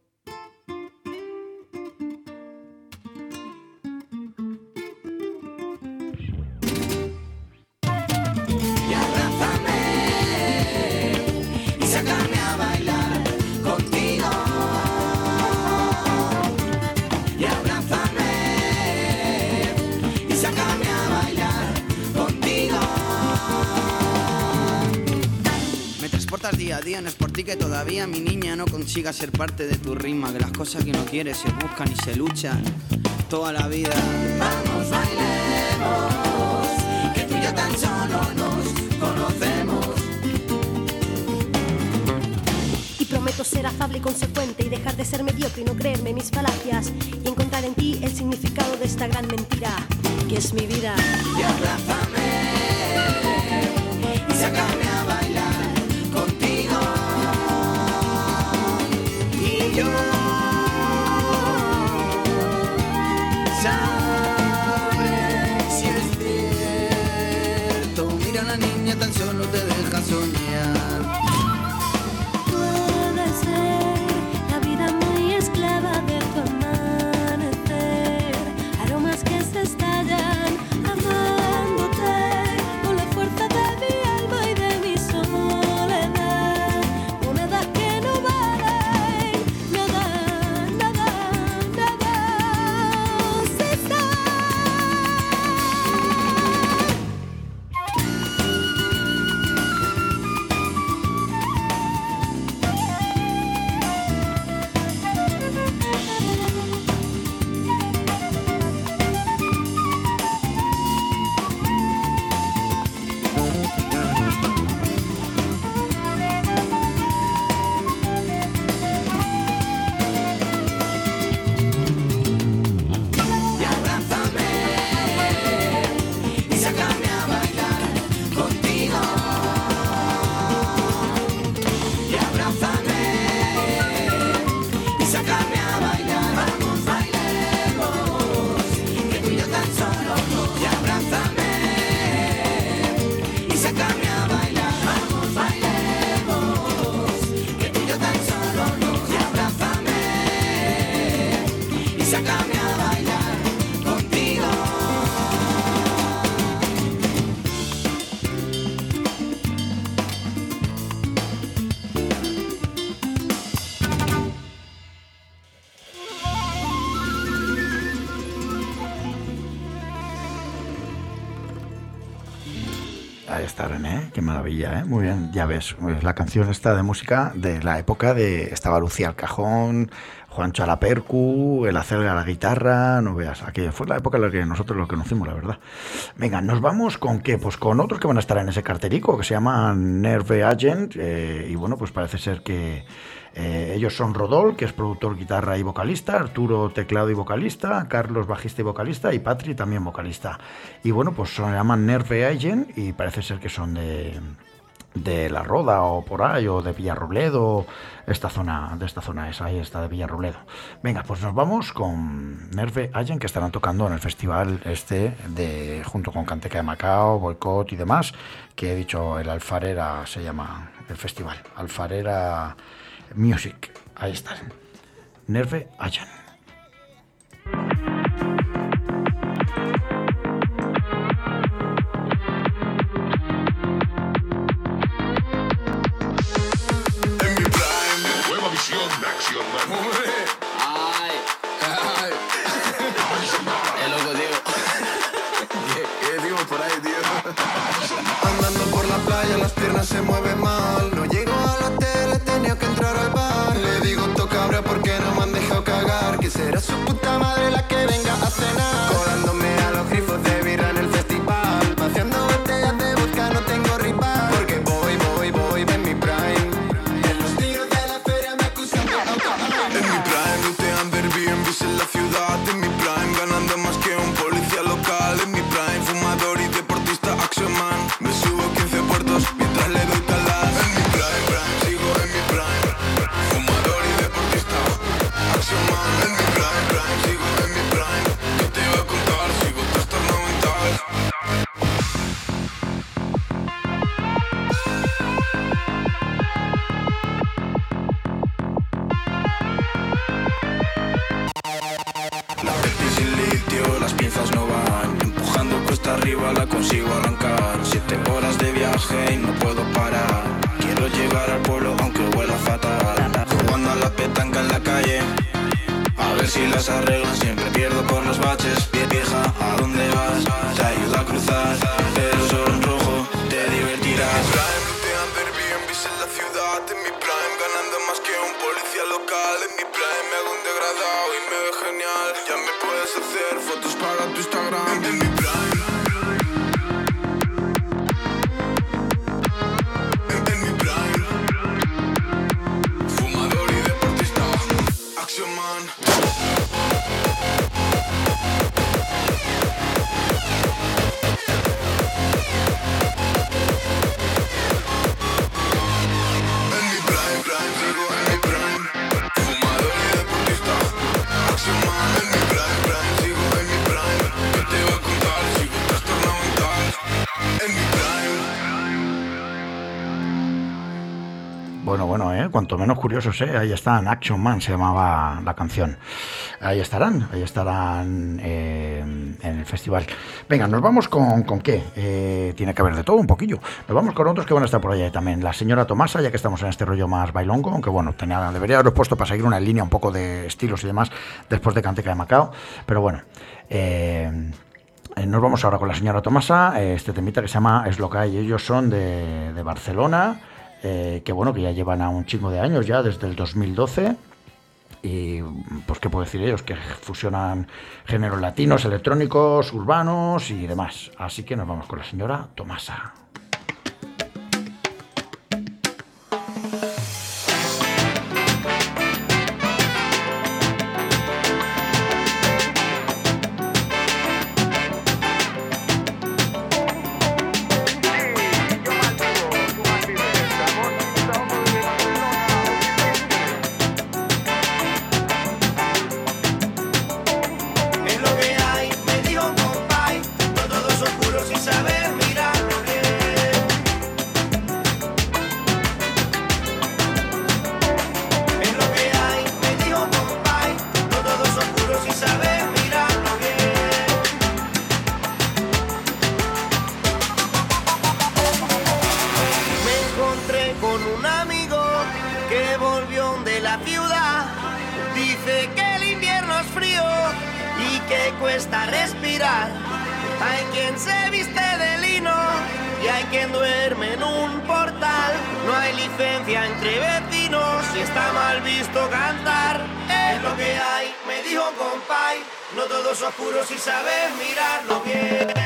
Día a día, no es por ti que todavía mi niña no consiga ser parte de tu ritmo, que las cosas que uno quiere se buscan y se luchan toda la vida. Vamos, bailemos, que tú y yo tan solo nos conocemos. Y prometo ser afable y consecuente y dejar de ser mediocre y no creerme mis falacias y encontrar en ti el significado de esta gran mentira que es mi vida. Y abrázame y sácame a bailar. Yo sabré si es cierto. Mira, la niña tan solo te deja soñar. Puede ser la vida muy esclava de tu amanecer. Aromas que se estallan amándote con la fuerza de mi alma y de mi soledad. Monedas que no valen Ahí está René, qué maravilla, ¿eh? Muy bien, ya ves, la canción esta de música de la época de... Estaba Lucía al cajón, Juancho a la percu, el Acelga a la guitarra, no veas, aquella fue la época en la que nosotros lo conocimos, la verdad. Venga, ¿nos vamos con qué? Pues con otros que van a estar en ese carterico, que se llama Nerve Agent, y bueno, pues parece ser que... ellos son Rodol, que es productor, guitarra y vocalista, Arturo, teclado y vocalista, Carlos, bajista y vocalista, y Patri, también vocalista. Y bueno, pues se llaman Nerve Agent y parece ser que son de La Roda o por ahí, o de Villarrobledo, de esta zona esa, ahí está, de Villarrobledo. Venga, pues nos vamos con Nerve Agent, que estarán tocando en el festival junto con Canteca de Macao, Boicot y demás, que he dicho, el Alfarera se llama el festival, Alfarera Music. Ahí están, Nerve Agent. Las piernas se mueven mal, no llego al hotel, he tenido que entrar al bar. Le digo cabra porque no me han dejado cagar, que será su puta madre la que venga a cenar. Colándome a los grifos de birra en el festival, vaciando botellas de vodka, no tengo rival. Porque voy en mi prime, en los tiros de la feria me acusan de alcohol. En mi prime looteando Airbnbs en la ciudad, en mi prime ganando más que un policía local. En mi prime fumador y deportista Action Man, me subo 15 puertos mientras le doy talas. En mi prime, sigo en mi prime, fumador y deportista Action Man. En mi prime, sigo en mi prime, ¿qué te iba a contar? Sigo trastorno mental. La Pepsi sin litio, las pinzas no van, empujando cuesta arriba la consigo arrancar. 7 horas de viaje y no puedo parar, quiero llegar al pueblo aunque huela fatal. Jugando a la petanca en la calle, a ver si las arreglan, siempre pierdo por los baches. Vieja, ¿a dónde vas? Te ayudo a cruzar, pero solo en rojo te divertirás. Prime, looteando Airbnbs en la ciudad, en mi prime ganando más que un policía local. En mi prime me hago un degradado y me ve genial, ya me puedes hacer fotos para tu Instagram. En mi prime, en mi prime, fumador y deportista Action Man. En mi prime, sigo en mi prime, fumador y deportista Action Man. En mi prime, sigo en mi prime, ¿qué te iba a contar? Sigo trastorno mental. En mi prime. Bueno, cuanto menos curiosos, ahí están, Action Man se llamaba la canción. Ahí estarán en el festival. Venga, nos vamos con qué, tiene que haber de todo un poquillo. Nos vamos con otros que van a estar por allá también. La señora Tomasa, ya que estamos en este rollo más bailongo, aunque bueno, debería haberos puesto para seguir una línea un poco de estilos y demás después de Canteca de Macao, pero bueno, nos vamos ahora con la señora Tomasa, este temita que se llama Es lo que hay. Ellos son de Barcelona, que ya llevan a un chingo de años ya, desde el 2012. Y pues qué puedo decir ellos, que fusionan géneros latinos, electrónicos, urbanos y demás. Así que nos vamos con la señora Tomasa. Cuesta respirar. Hay quien se viste de lino y hay quien duerme en un portal. No hay licencia entre vecinos y está mal visto cantar. Es lo que hay, me dijo compay. No todos oscuros si sabes mirarlo bien.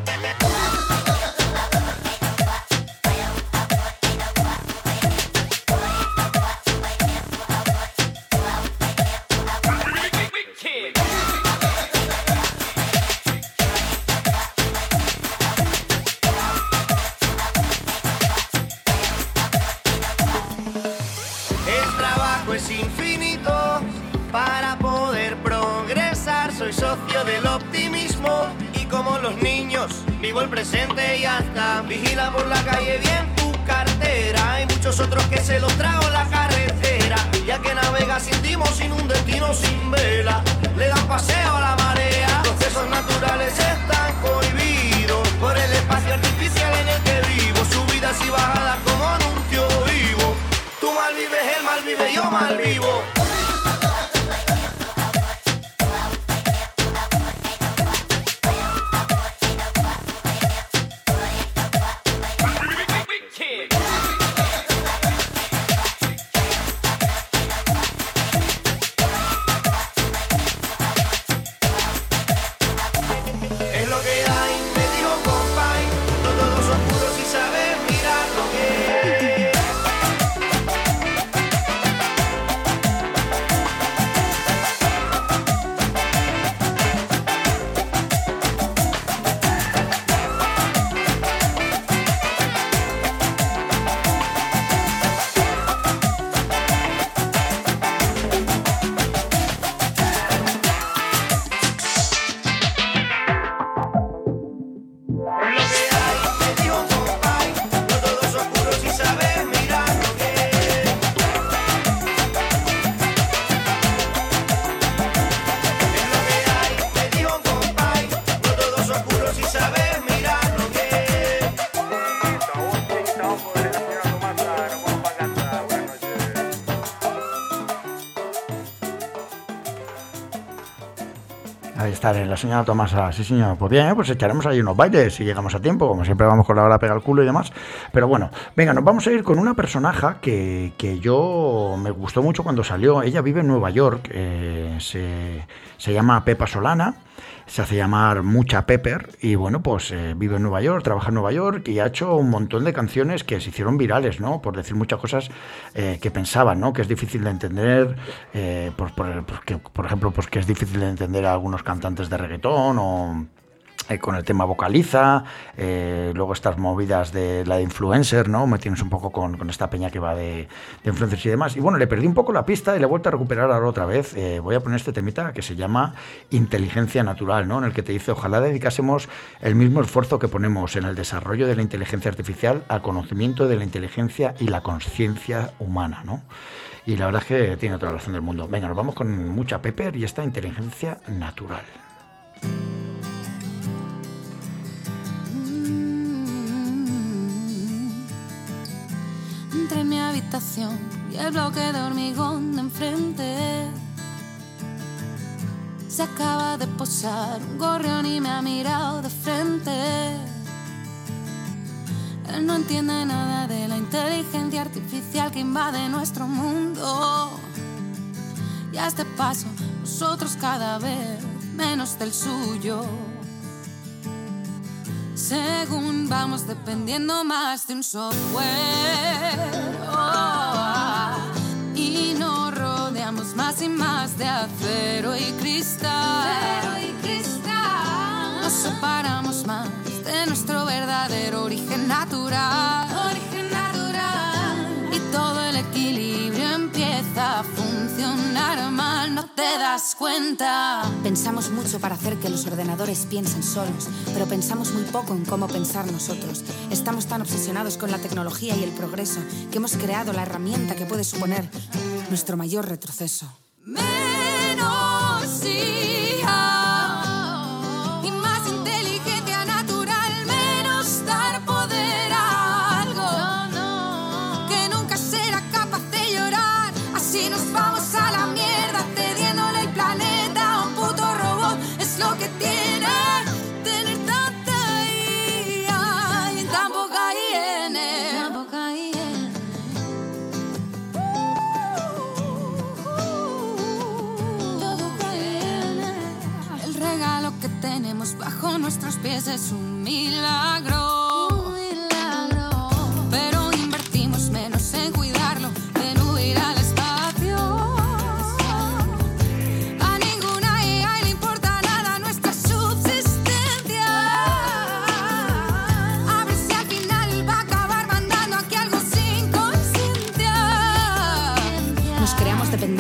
infinito. Para poder progresar soy socio del optimismo. Y como los niños, vivo el presente y ya está. Vigila por la calle bien tu cartera. Hay muchos otros que se los trago la carretera. Ya que navega sin timón, sin un destino, sin vela. Le dan paseo a la marea. Procesos naturales están prohibidos por el espacio artificial en el que vivo. Subidas y bajadas como en un tío vivo. Tú mal vives, él mal vive, yo mal vivo. Ahí está, la señora Tomasa. Sí, señor. Pues bien, pues echaremos ahí unos bailes si llegamos a tiempo. Como siempre vamos con la hora pega el culo y demás. Pero bueno, venga, nos vamos a ir con una personaje que yo me gustó mucho cuando salió. Ella vive en Nueva York. Se llama Pepa Solana. Se hace llamar Mucha Pepper y bueno, pues vive en Nueva York, trabaja en Nueva York y ha hecho un montón de canciones que se hicieron virales, ¿no? Por decir muchas cosas que pensaban, ¿no? Que es difícil de entender, por ejemplo, pues que es difícil de entender a algunos cantantes de reggaetón o con el tema vocaliza, luego estas movidas de la de influencer, ¿no? Me tienes un poco con esta peña que va de influencers y demás. Y bueno, le perdí un poco la pista y le he vuelto a recuperar ahora otra vez. Voy a poner este temita que se llama Inteligencia Natural, ¿no? En el que te dice, ojalá dedicásemos el mismo esfuerzo que ponemos en el desarrollo de la inteligencia artificial al conocimiento de la inteligencia y la conciencia humana, ¿no? Y la verdad es que tiene toda la razón del mundo. Venga, nos vamos con Mucha Pepper y esta inteligencia natural. Entre mi habitación y el bloque de hormigón de enfrente se acaba de posar un gorrión y me ha mirado de frente. Él no entiende nada de la inteligencia artificial que invade nuestro mundo. Y a este paso, nosotros cada vez menos del suyo. Según vamos dependiendo más de un software, y nos rodeamos más y más de acero y cristal. Nos separamos más de nuestro verdadero origen natural. Y todo el equilibrio empieza a funcionar mal, no te das cuenta. Pensamos mucho para hacer que los ordenadores piensen solos, pero pensamos muy poco en cómo pensar nosotros. Estamos tan obsesionados con la tecnología y el progreso que hemos creado la herramienta que puede suponer nuestro mayor retroceso. Menos IA y más inteligencia natural, menos dar poder a algo que nunca será capaz de llorar. Así nos vamos a la mierda, cediéndole el planeta a un puto robot. Es lo que tiene tener tanta IA y tan poca higiene. El regalo que tenemos bajo nuestros pies es un milagro. Pero invertimos menos en cuidarlo, en huir al espacio. A ninguna IA le importa nada nuestra subsistencia. A ver si al final va a acabar mandando aquí algo sin conciencia. Nos creamos dependientes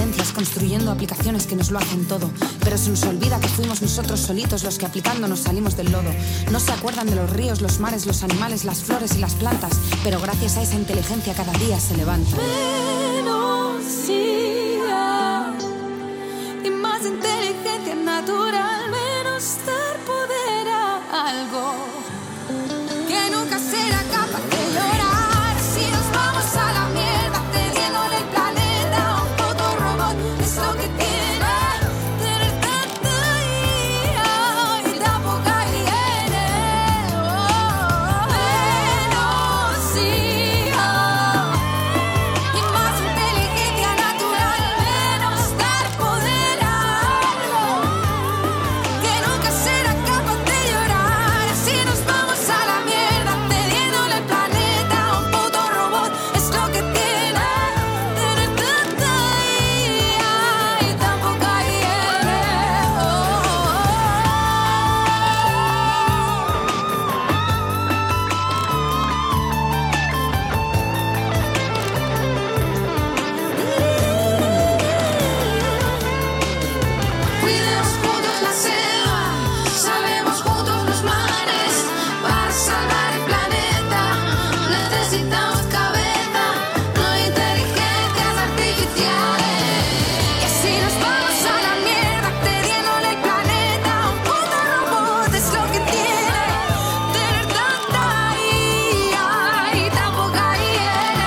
construyendo aplicaciones que nos lo hacen todo. Pero se nos olvida que fuimos nosotros solitos los que aplicándonos salimos del lodo. No se acuerdan de los ríos, los mares, los animales, las flores y las plantas, pero gracias a esa inteligencia cada día se levanta. Menos IA y más inteligencia natural, menos dar poder a algo que nunca será capaz de llorar. Si nos vamos a la mierda, cediéndole el planeta a un puto robot, es lo que tiene. Tener tanta IA y tan poca higiene. Menos IA y más inteligencia natural, menos dar poder a algo que nunca será capaz de llorar. Si nos vamos a la mierda, cediéndole el planeta a un puto robot, es lo que tiene. Tener tanta IA y tan poca higiene. Cuidemos juntos la selva, salvemos juntos los mares. Para salvar el planeta necesitamos cabeza, no inteligencias artificiales. Y así nos vamos a la mierda, cediéndole el planeta a un puto robot, es lo que tiene. Tener tanta IA y tan poca higiene.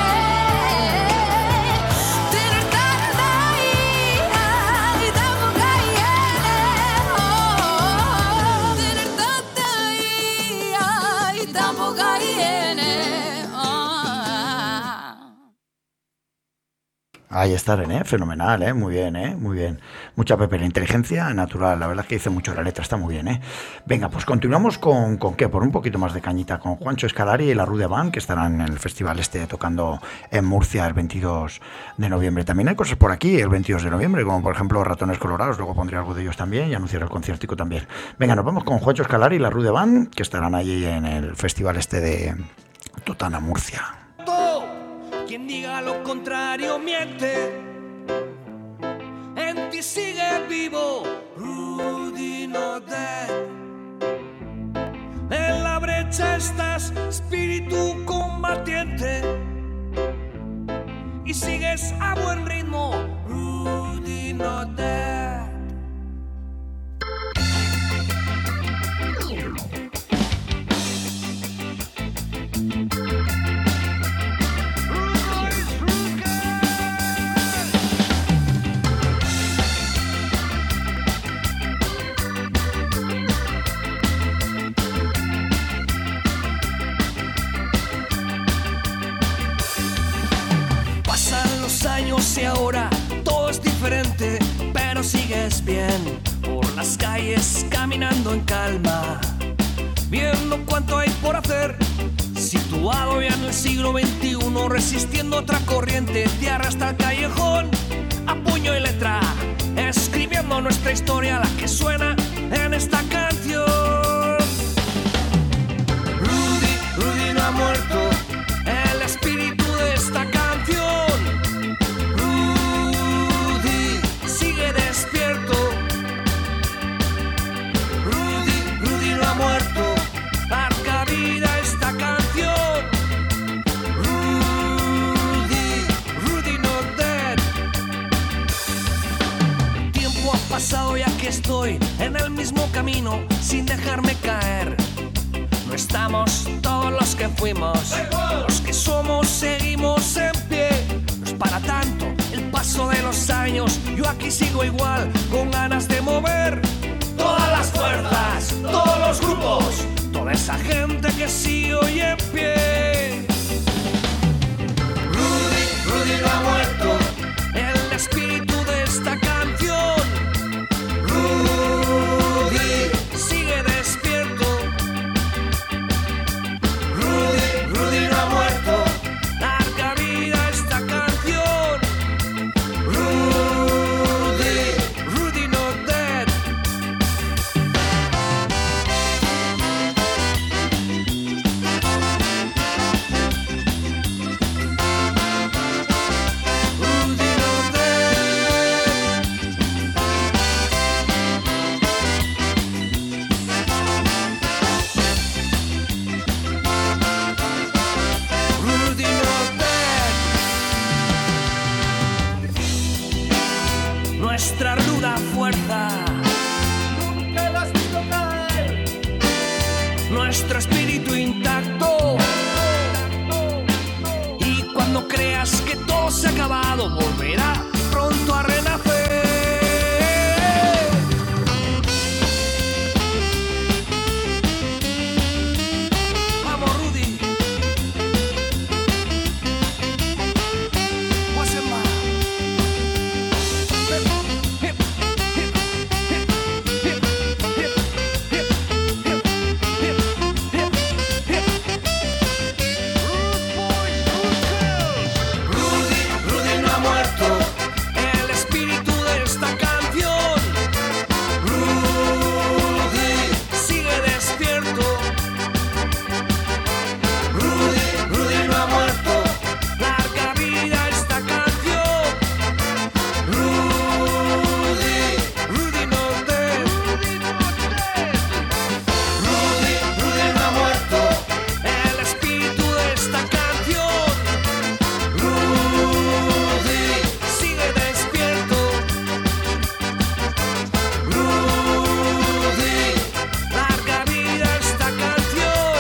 Tener tanta IA y tan poca higiene. Tener tanta IA y tan poca higiene. Ahí está, René, fenomenal, muy bien, muy bien. Mucha Pepe, la inteligencia natural, la verdad es que dice mucho la letra, está muy bien, Venga, pues continuamos con ¿qué? Por un poquito más de cañita, con Juancho Escalari y la Rude Band, que estarán en el festival tocando en Murcia el 22 de noviembre. También hay cosas por aquí el 22 de noviembre, como por ejemplo Ratones Colorados, luego pondré algo de ellos también y anunciaré el conciertico también. Venga, nos vamos con Juancho Escalari y la Rude Band, que estarán allí en el festival de Totana, Murcia. Quien diga lo contrario miente. En ti sigue vivo Rudy Not Dead. En la brecha estás, espíritu combatiente, y sigues a buen ritmo Rudy Not Dead. Años y ahora todo es diferente, pero sigues bien por las calles caminando en calma, viendo cuánto hay por hacer. Situado ya en el siglo XXI, resistiendo otra corriente, te arrastra al callejón a puño y letra, escribiendo nuestra historia, la que suena en esta canción. Rudy no ha muerto, el espíritu de esta canción. Muerto, larga vida esta canción. Rudy Not Dead. El tiempo ha pasado y aquí estoy en el mismo camino, sin dejarme caer. No estamos todos los que fuimos, los que somos seguimos en pie. No es para tanto el paso de los años, yo aquí sigo igual, con ganas de mover todas las fuerzas, todos los grupos, toda esa gente que sigue hoy en pie. Rudy no ha muerto, el espíritu de esta canción. Rudy sigue despierto. Rudy no ha muerto, larga vida esta canción. Rudy Not Dead. nuestro espíritu intacto. Y cuando creas que todo se ha acabado, volverá pronto a renacer. Vamos, Rudy. Guasemá. Rudy no ha muerto. El espíritu de esta canción Rudy, sigue despierto. Rudy no ha muerto. Larga vida esta canción. Rudy not dead. Rudy no ha muerto. El espíritu de esta canción sigue despierto. Larga vida esta canción.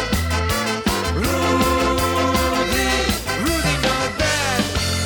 Rudy not dead.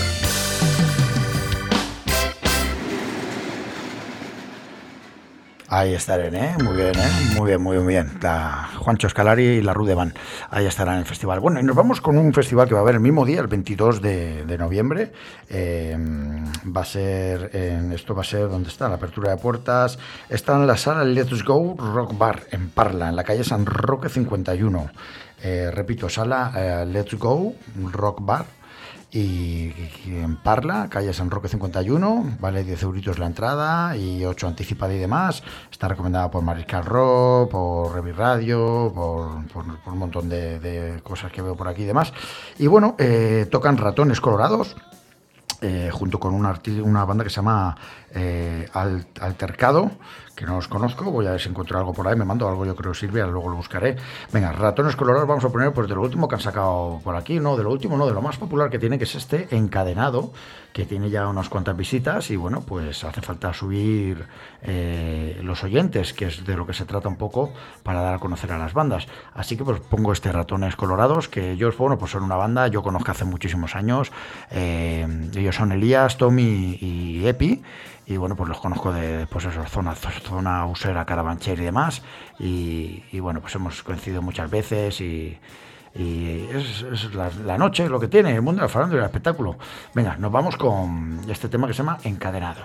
Ahí estarán, ¿eh? Muy bien, ¿eh? Muy bien, muy bien. Juancho Escalari y la Rude Band. Ahí estarán en el festival. Bueno, y nos vamos con un festival que va a haber el mismo día, el 22 de noviembre. Va a ser, esto va a ser, ¿dónde está? La apertura de puertas. Está en la sala Let's Go Rock Bar, en Parla, en la calle San Roque 51. Repito, sala Let's Go Rock Bar. Y en Parla, calle San Roque 51, vale 10 euritos la entrada y 8 anticipada y demás. Está recomendada por Mariscal Rock, por Revi Radio, por un montón de cosas que veo por aquí y demás. Y bueno, tocan Ratones Colorados, junto con una banda que se llama Altercado, que no os conozco. Voy a ver si encuentro algo por ahí, me mando algo, yo creo que sirve, luego lo buscaré. Venga, Ratones Colorados vamos a poner pues de lo último que han sacado por aquí, no, de lo último no, de lo más popular que tiene, que es este Encadenado, que tiene ya unas cuantas visitas y bueno, pues hace falta subir los oyentes, que es de lo que se trata un poco para dar a conocer a las bandas. Así que pues pongo este Ratones Colorados, que ellos, bueno, pues son una banda, yo conozco hace muchísimos años, ellos son Elías, Tommy y Epi. Y bueno, pues los conozco de pues eso, zona Usera, Carabanchel y demás. Y bueno, pues hemos coincidido muchas veces y es la noche lo que tiene el mundo de la farándula y el espectáculo. Venga, nos vamos con este tema que se llama Encadenado.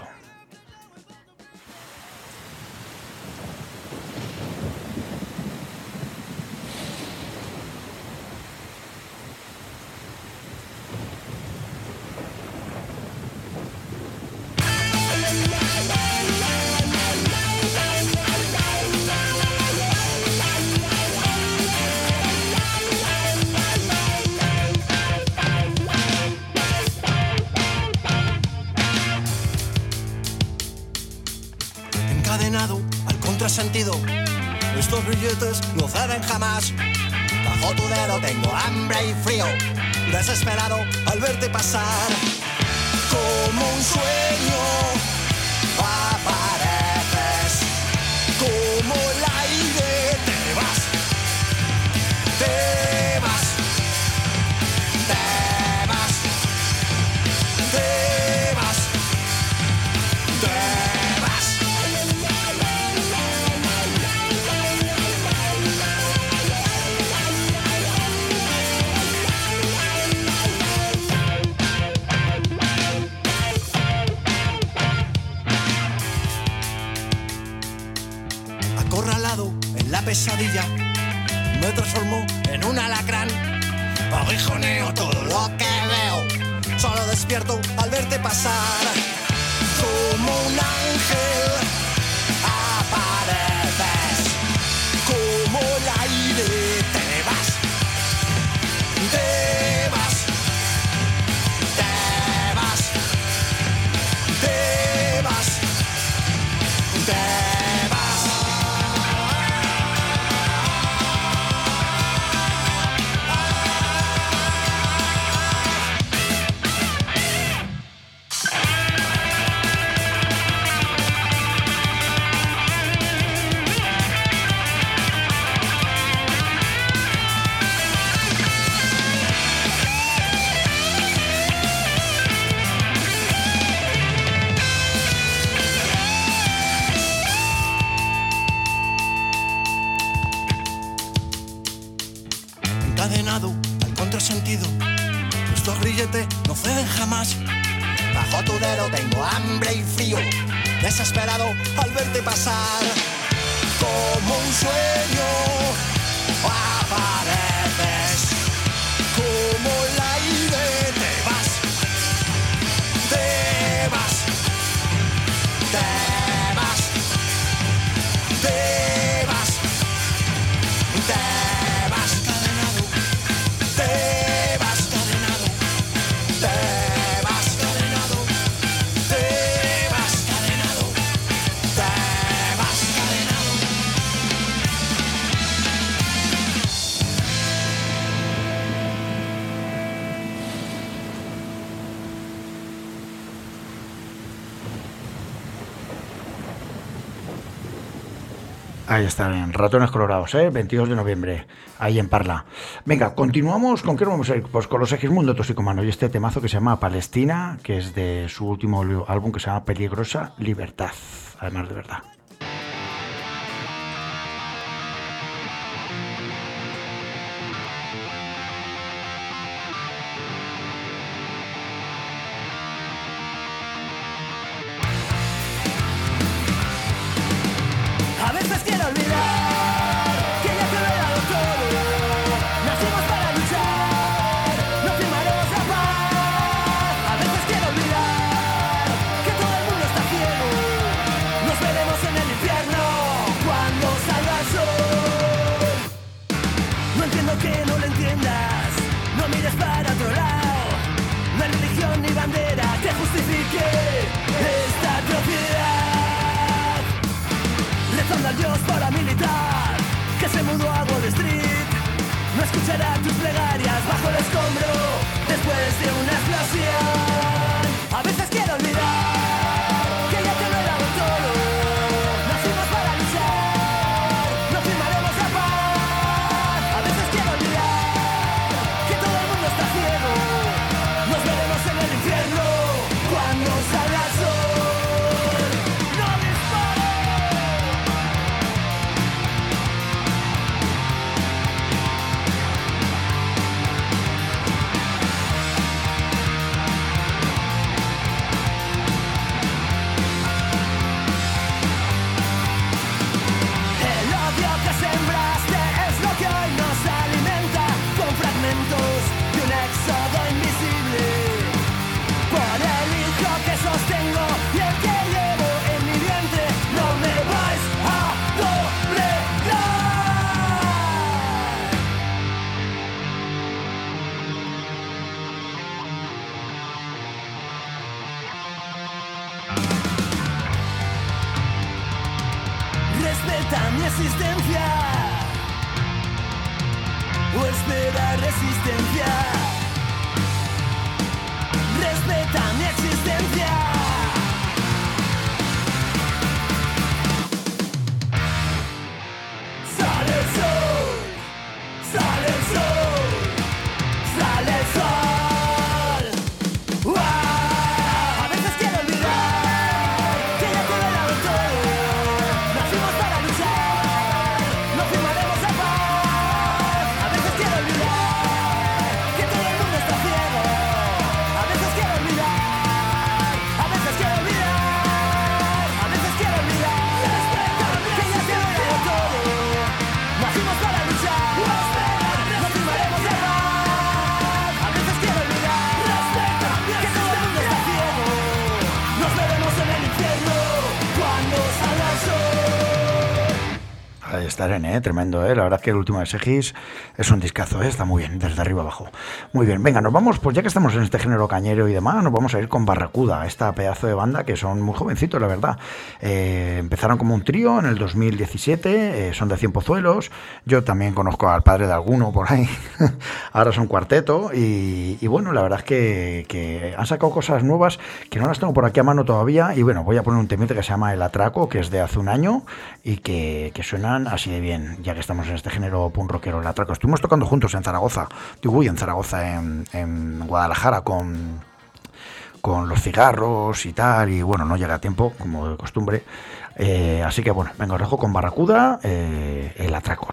Encadenado al contrasentido, estos billetes no ceden jamás. Bajo tu dedo tengo hambre y frío, desesperado al verte pasar. Como un sueño apareces, como el aire te vas, te vas, te vas, te vas, te vas. Acorralado en la pesadilla, me transformó en un alacrán. Aguijoneo todo lo que veo, solo despierto al verte pasar. Como un ángel apareces, como el aire te vas, te vas, te vas, te vas, te vas. 7 no ceden jamás. Bajo tu dedo tengo hambre y frío, desesperado al verte pasar. Como un sueño apareces, como el aire te vas, te vas, te vas, te vas, te vas cadenado, te vas cadenado, te vas cadenado, te vas cadenado, te vas cadenado. Ahí están, Ratones Colorados, 22 de noviembre, ahí en Parla. Venga, continuamos, ¿con qué nos vamos a ir? Pues con los Segismundo Toxicomano y este temazo que se llama Palestina, que es de su último álbum que se llama Peligrosa Libertad, además de verdad. A veces quiero olvidar que ya te lo he dado todo. Nacimos para luchar, no firmaremos la paz. A veces quiero olvidar que todo el mundo está ciego. Nos veremos en el infierno cuando salga el sol. No entiendo que no lo entiendas, no mires para otro lado. No hay religión ni bandera que justifique esta atrocidad. Rezando al Dios paramilitar que se mudó a Wall Street, no escuchará tus plegarias bajo el escombro después de una explosión. A veces quiero olvidar que ya te lo he dado todo. Nacimos para luchar, no firmaremos la paz. A veces quiero olvidar que todo el mundo está ciego. Nos veremos en el infierno cuando salga el sol. No dispares. El odio que sembraste es lo que hoy nos alimenta con fragmentos de un éxodo invisible. Por el hijo que sostengo y el que llevo en mi vientre, no me vais a doblegar. Respeta mi existencia o espera resistencia. Respeta mi existencia. Sale el sol, sale el sol, sale el sol. ¡Uah! A veces quiero olvidar que ya te lo he dado todo. Nacimos para luchar, no firmaremos la paz. A veces quiero olvidar que todo el mundo está ciego. A veces quiero olvidar, a veces quiero olvidar, a veces quiero olvidar que ya te lo he dado todo. Nacimos para luchar, no firmaremos la paz. A veces quiero olvidar que todo el mundo está ciego. Nos veremos en el infierno cuando salga el sol. Ahí estaré, tremendo, la verdad que el último de Segis es un discazo, está muy bien, desde arriba abajo. Muy bien, venga, nos vamos, pues ya que estamos en este género cañero y demás, nos vamos a ir con Barracuda, esta pedazo de banda que son muy jovencitos, la verdad. Empezaron como un trío en el 2017, son de Cienpozuelos, yo también conozco al padre de alguno por ahí, ahora son cuarteto y bueno, la verdad es que han sacado cosas nuevas que no las tengo por aquí a mano todavía y bueno, voy a poner un temite que se llama El Atraco, que es de hace un año y que suenan así de bien, ya que estamos en este género punk rockero. El Atraco, estuvimos tocando juntos en Zaragoza, en Guadalajara con los cigarros y tal, y bueno, no llega a tiempo, como de costumbre, así que bueno, venga, os dejo con Barracuda, El Atraco.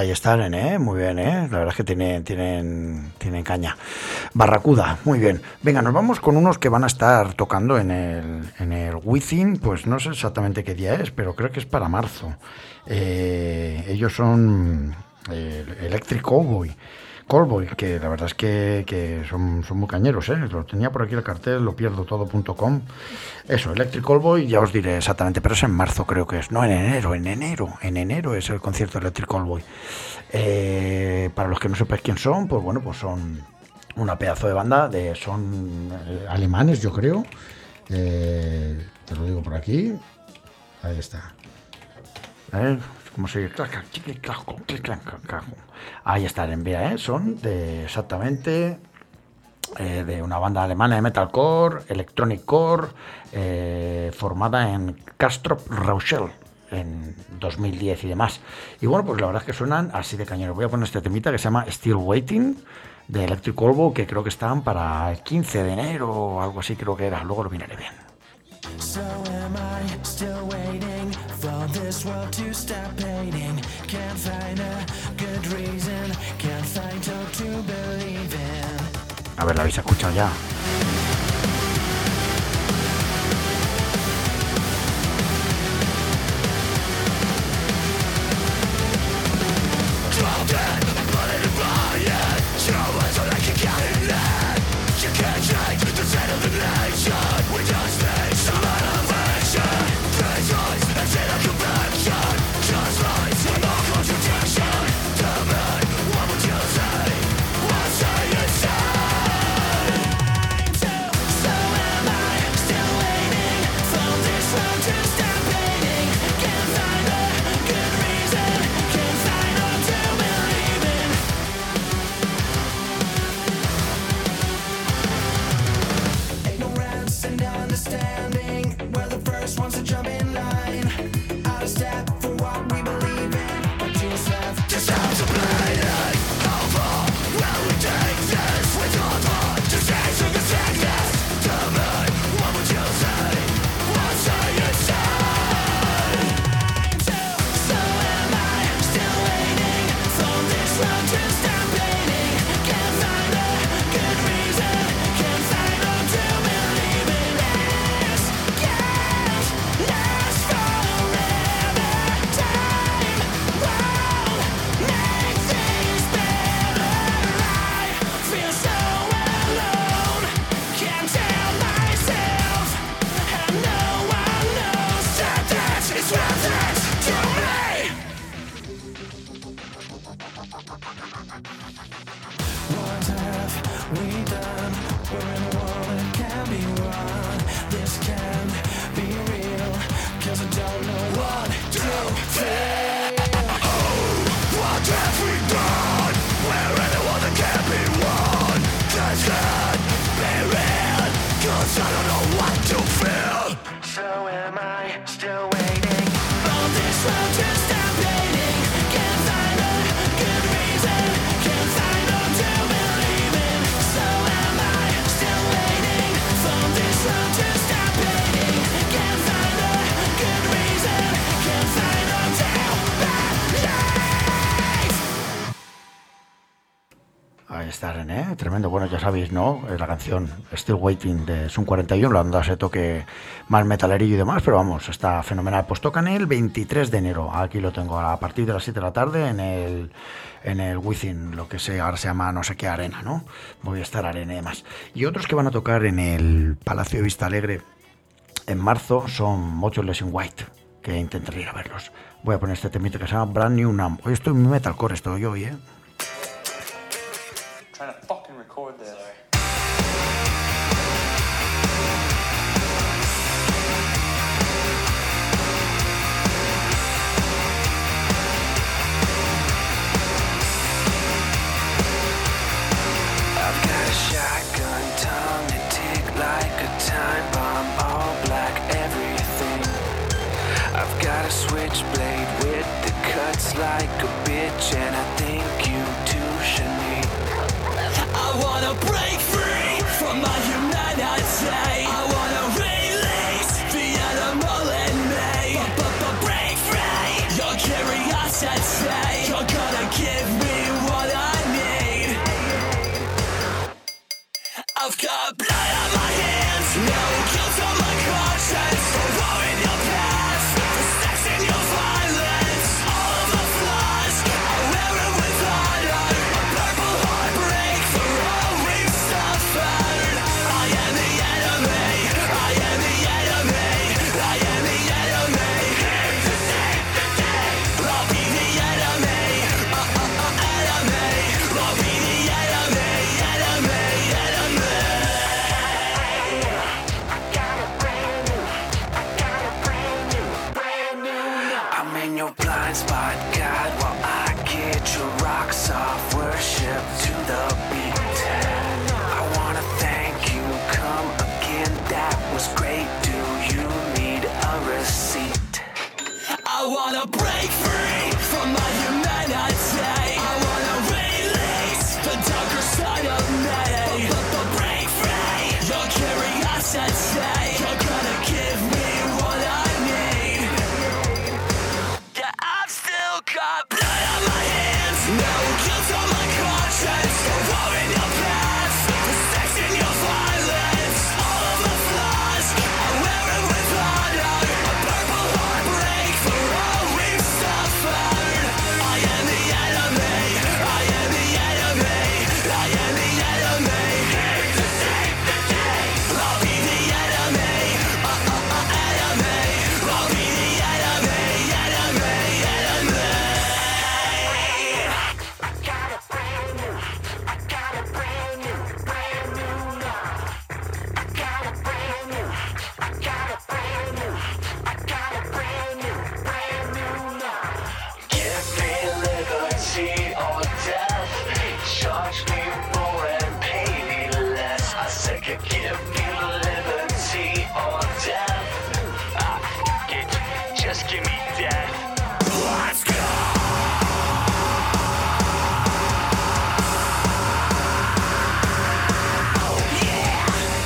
Ahí está, René, muy bien, ¿eh? La verdad es que tienen caña. Barracuda, muy bien. Venga, nos vamos con unos que van a estar tocando en el Within, pues no sé exactamente qué día es, pero creo que es para marzo. Ellos son Electric Callboy, que la verdad es que son muy cañeros, ¿eh? Lo tenía por aquí el cartel, lo pierdo todo.com. Eso, Electric Callboy, ya os diré exactamente, pero es en marzo, creo que es. No, en enero es el concierto de Electric Callboy. Para los que no sepáis quién son, pues bueno, pues son una pedazo de banda, son alemanes, yo creo. Te lo digo por aquí. Ahí está. A ver, ¿cómo se dice? Ahí está, en vía, son exactamente de una banda alemana de metalcore, electronic core, formada en Castrop-Rauxel en 2010 y demás. Y bueno, pues la verdad es que suenan así de cañeros. Voy a poner este temita que se llama Still Waiting de Electric Callboy, que creo que están para el 15 de enero o algo así, creo que era. Luego lo miraré bien. So am I still waiting for this world to stop hating? Can't find a good reason, can't find hope to believe in. A ver, la habéis escuchado ya. Tremendo, bueno, ya sabéis, ¿no? La canción Still Waiting de Sun 41, le han dado ese toque más metalerillo y demás, pero vamos, está fenomenal. Pues tocan el 23 de enero, aquí lo tengo, a partir de las 7 de la tarde en el Within, lo que ahora se llama no sé qué arena, ¿no? Voy a estar arena y demás. Y otros que van a tocar en el Palacio de Vista Alegre en marzo son Motionless in White, que intentaré ir a verlos. Voy a poner este temita que se llama Brand New Numb. Hoy estoy muy metalcore, estoy hoy, ¿eh? Trying to fucking record this. I've got a shotgun tongue and tick like a time bomb, all black everything. I've got a switchblade with the cuts like a bitch, and I think you too should meet. I wanna break free from my humanity. I wanna release the animal in me. Break free your curiosity. You're gonna I've got blood on my hands, no guilt on my conscience. For war in your past, for sex in your violence. All of the flaws, I wear it with honor. A purple heartbreak for all we've suffered. I am the enemy, I am the enemy, I am the enemy. I'll be the enemy, enemy. I'll be the enemy, enemy, enemy. I'm in your blind spot, God, while I get your rocks off. Worship to the beat. I wanna thank you, come again, that was great. Do you need a receipt? I wanna break free from my humanity. I wanna release the darker side of me. Break free your curiosity. You're gonna give me what I need. Yeah, I've still got blood on my hands, no guilt on my conscience. For war in your past, for sex in your violence. All of the flaws, I wear it with honor. A purple heartbreak for all we've suffered. I am the enemy, I am the enemy, I am the enemy. I'll be the enemy, enemy. I'll be the enemy, enemy, enemy. I got a brand new, I got a brand new, brand new now. I got a brand new, I got a brand new, I got a brand new, brand new now. Give me liberty or death. Charge me more and pay me less. I said, give me liberty or death. Fuck it, just give me death. Let's go. Yeah.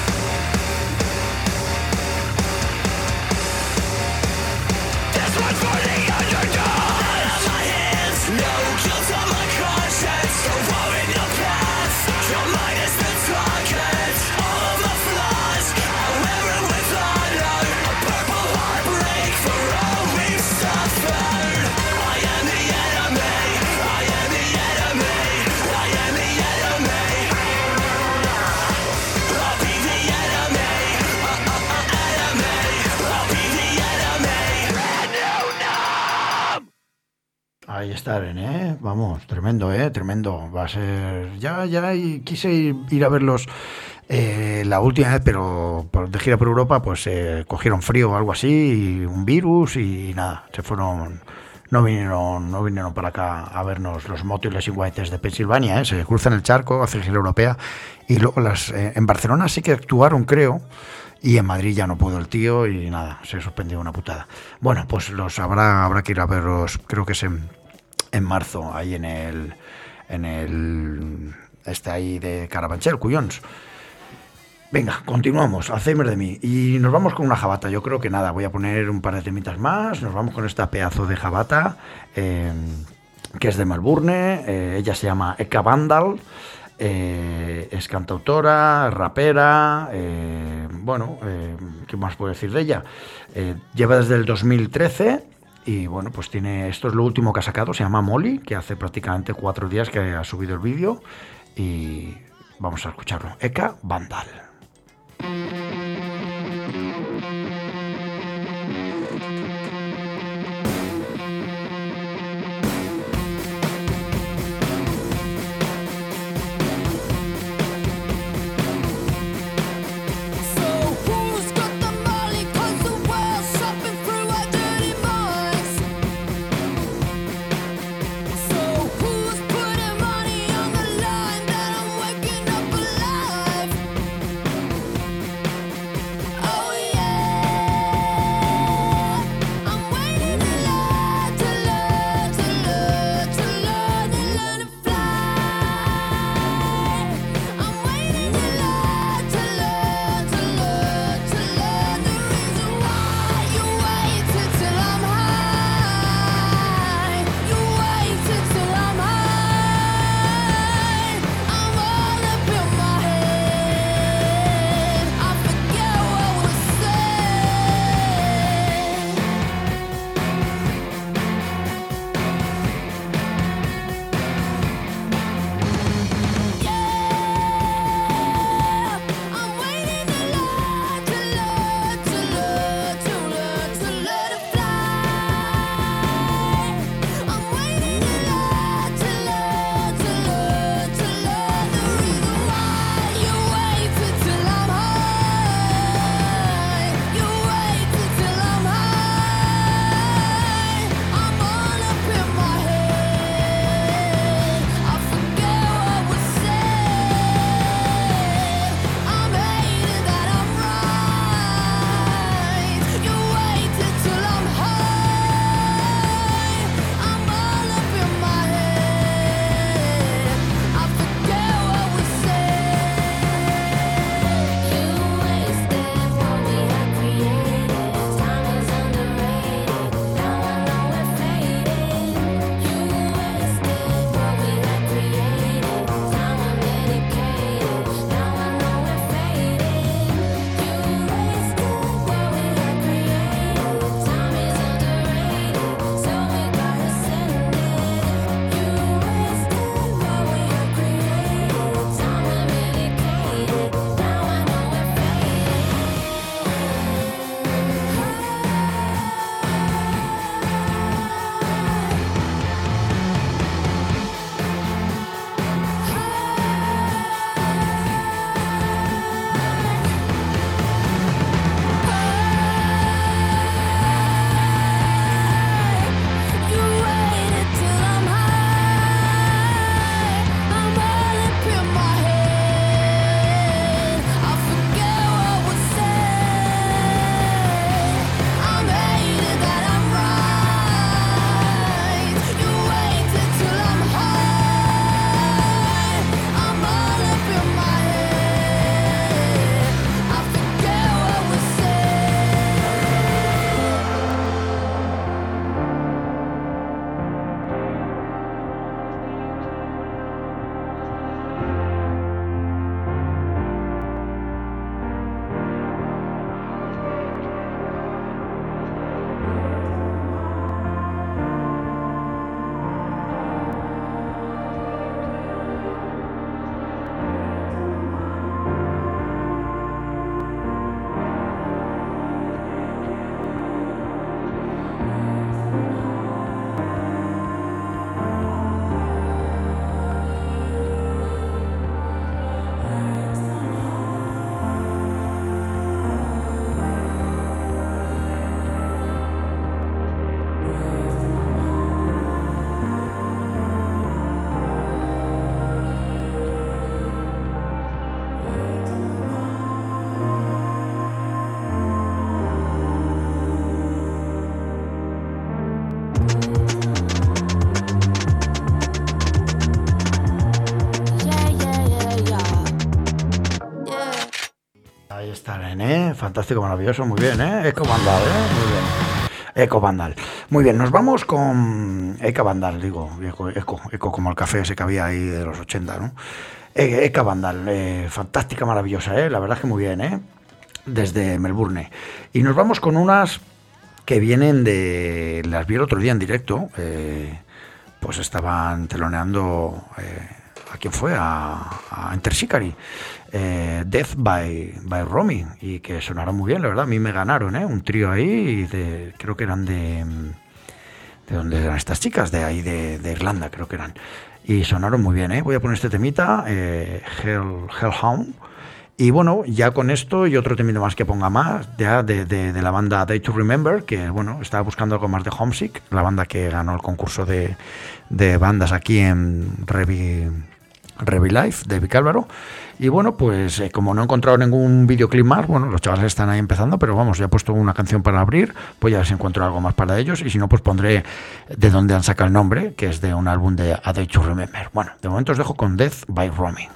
This one's for the underdog. Blood on my hands, no guilt on my conscience. For war in your past, your mind is the target. All of the flaws, I wear it with honor. A purple heartbreak for all we've suffered. I am the enemy, I am the enemy, I am the enemy. I'll be the enemy, enemy. I'll be the enemy. Ahí está, ¿eh? Vamos, tremendo, tremendo. Va a ser... Ya quise ir a verlos la última vez, pero de gira por Europa, pues cogieron frío o algo así, y un virus y nada, se fueron... No vinieron para acá a vernos los Motionless in White de Pensilvania, se cruzan el charco, hacen gira europea, y luego en Barcelona sí que actuaron, creo, y en Madrid ya no pudo el tío y nada, se suspendió una putada. Bueno, pues habrá que ir a verlos, creo que es en marzo, ahí en el ahí de Carabanchel, Cuyons. Venga, continuamos, Alzheimer de mí, y nos vamos con una jabata. Yo creo que nada, voy a poner un par de temitas más, nos vamos con esta pedazo de jabata, que es de Melbourne. Ella se llama Eka Vandal, es cantautora, rapera, ¿qué más puedo decir de ella? Lleva desde el 2013 y bueno, pues esto es lo último que ha sacado, se llama Molly, que hace prácticamente 4 días que ha subido el vídeo y vamos a escucharlo. Eka Vandal. está bien, fantástico, maravilloso, muy bien, Eco Vandal, muy bien. Eco Vandal. Muy bien, nos vamos con Eco Vandal, digo, Eco como el café ese que había ahí de los 80, ¿no? Eco Vandal, fantástica, maravillosa, la verdad es que muy bien, desde Melbourne. Y nos vamos con unas que vienen de... Las vi el otro día en directo, pues estaban teloneando... ¿A quién fue? A Enter Shikari. Death by Romy, y que sonaron muy bien, la verdad. A mí me ganaron, un trío ahí, creo que eran de dónde eran estas chicas, de ahí de Irlanda, creo que eran, y sonaron muy bien. Voy a poner este temita, Hellhound, y bueno, ya con esto y otro temita más que ponga más, ya de la banda Day to Remember, que bueno, estaba buscando algo más de Homesick, la banda que ganó el concurso de bandas aquí en Revi Life, de Vic Álvaro. Y bueno, pues como no he encontrado ningún videoclip más, bueno, los chavales están ahí empezando, pero vamos, ya he puesto una canción para abrir, voy a ver si encuentro algo más para ellos, y si no, pues pondré de dónde han sacado el nombre, que es de un álbum de A Day to Remember. Bueno, de momento os dejo con Death by Romy.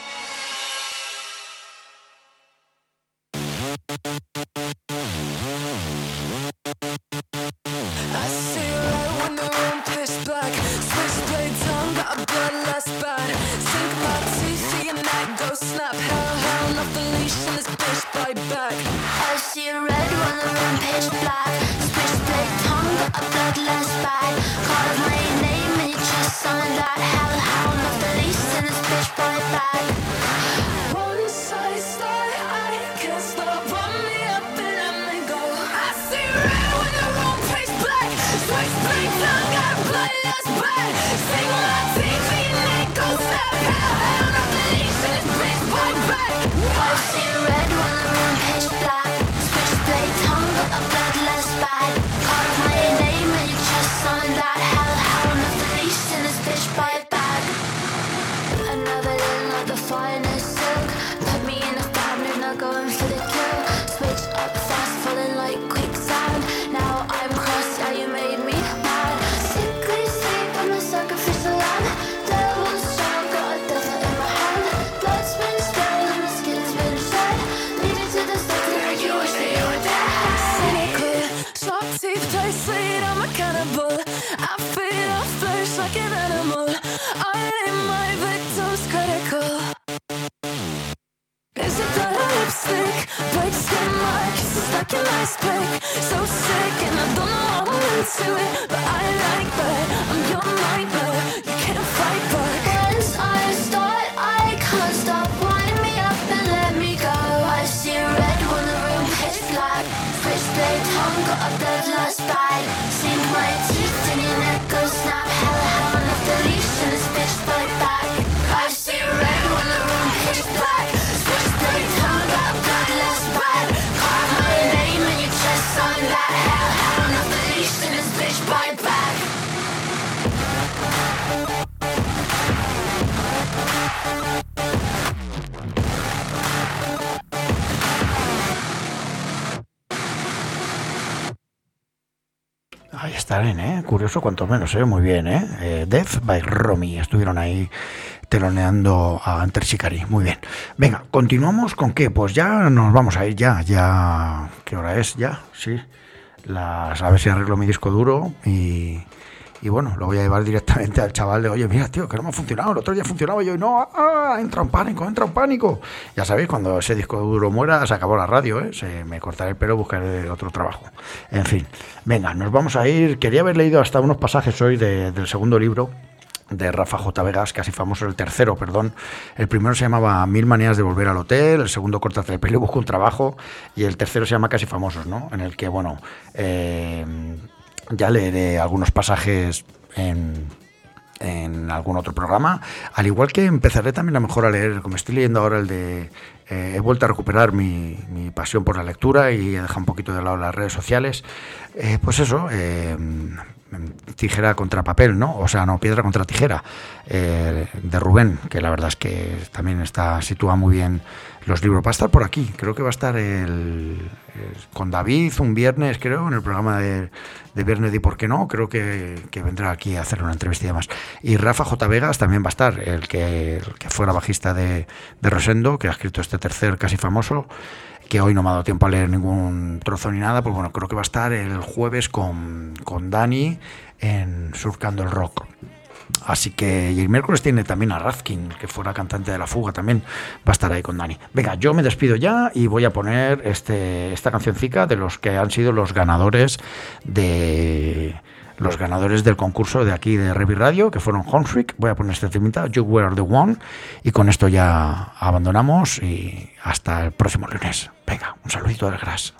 Ahí están, curioso cuanto menos, muy bien, Death by Romy, estuvieron ahí teloneando a Enter Shikari, muy bien. Venga, continuamos con qué, pues ya nos vamos a ir ya, ¿qué hora es? Ya, sí, a ver si arreglo mi disco duro y bueno, lo voy a llevar directamente al chaval de, oye, mira, tío, que no me ha funcionado, el otro día funcionaba y yo, no, entra un pánico. Ya sabéis, cuando ese disco duro muera, se acabó la radio, se me cortará el pelo, buscaré otro trabajo. En fin, venga, nos vamos a ir. Quería haber leído hasta unos pasajes hoy del segundo libro de Rafa J. Vegas, casi famoso, el tercero, perdón. El primero se llamaba 1000 maneras de volver al hotel, el segundo Córtate el pelo y busca un trabajo, y el tercero se llama Casi famosos, ¿no? En el que, bueno, ya leeré algunos pasajes en algún otro programa, al igual que empezaré también a mejor a leer, como estoy leyendo ahora el de he vuelto a recuperar mi pasión por la lectura y he dejado un poquito de lado las redes sociales, pues eso, tijera contra papel, ¿no? O sea, no, piedra contra tijera, de Rubén, que la verdad es que también sitúa muy bien los libros. Va a estar por aquí, creo que va a estar con David un viernes, creo, en el programa de Viernes y por qué no, creo que vendrá aquí a hacer una entrevista y demás. Y Rafa J. Vegas también va a estar, el que fuera bajista de Rosendo, que ha escrito este tercer Casi famoso, que hoy no me ha dado tiempo a leer ningún trozo ni nada, pues bueno, creo que va a estar el jueves con Dani en Surcando el Rock. Así que, y el miércoles tiene también a Razkin, que fuera cantante de La Fuga, también va a estar ahí con Dani. Venga, yo me despido ya y voy a poner esta cancioncica de los que han sido los ganadores del concurso de aquí de Revi Radio, que fueron Homefreak. Voy a poner este temita, You Were the One, y con esto ya abandonamos y hasta el próximo lunes. Venga, un saludito del Gras.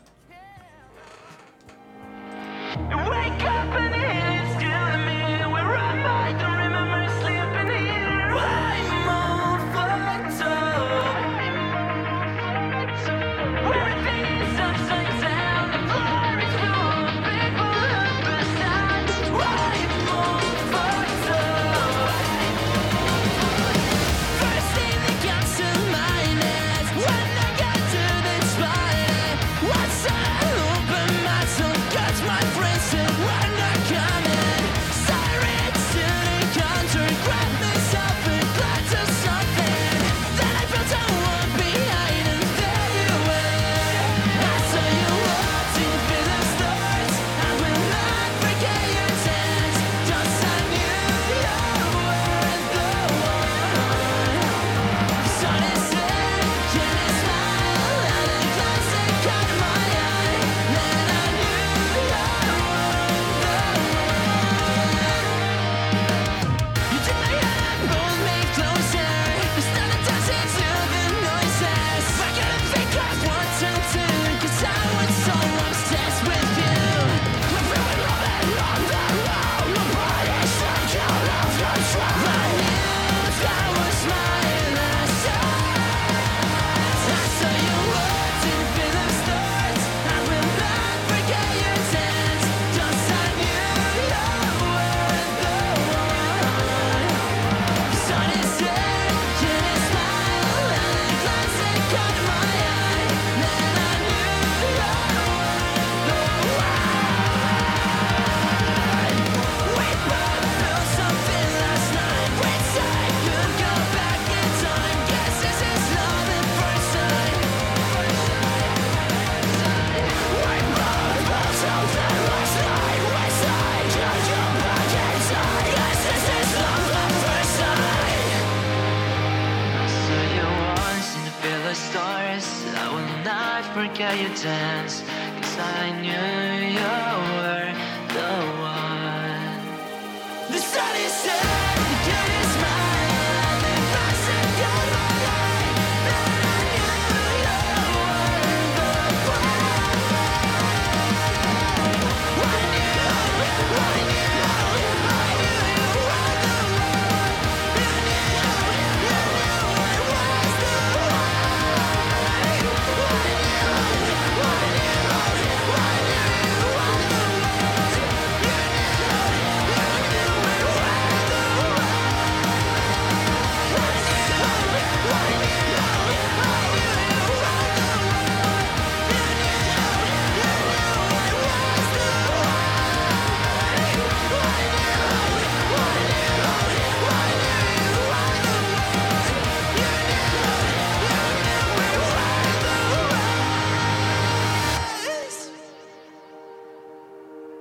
Forget your dance, 'cause I knew you were the one. The sun is set.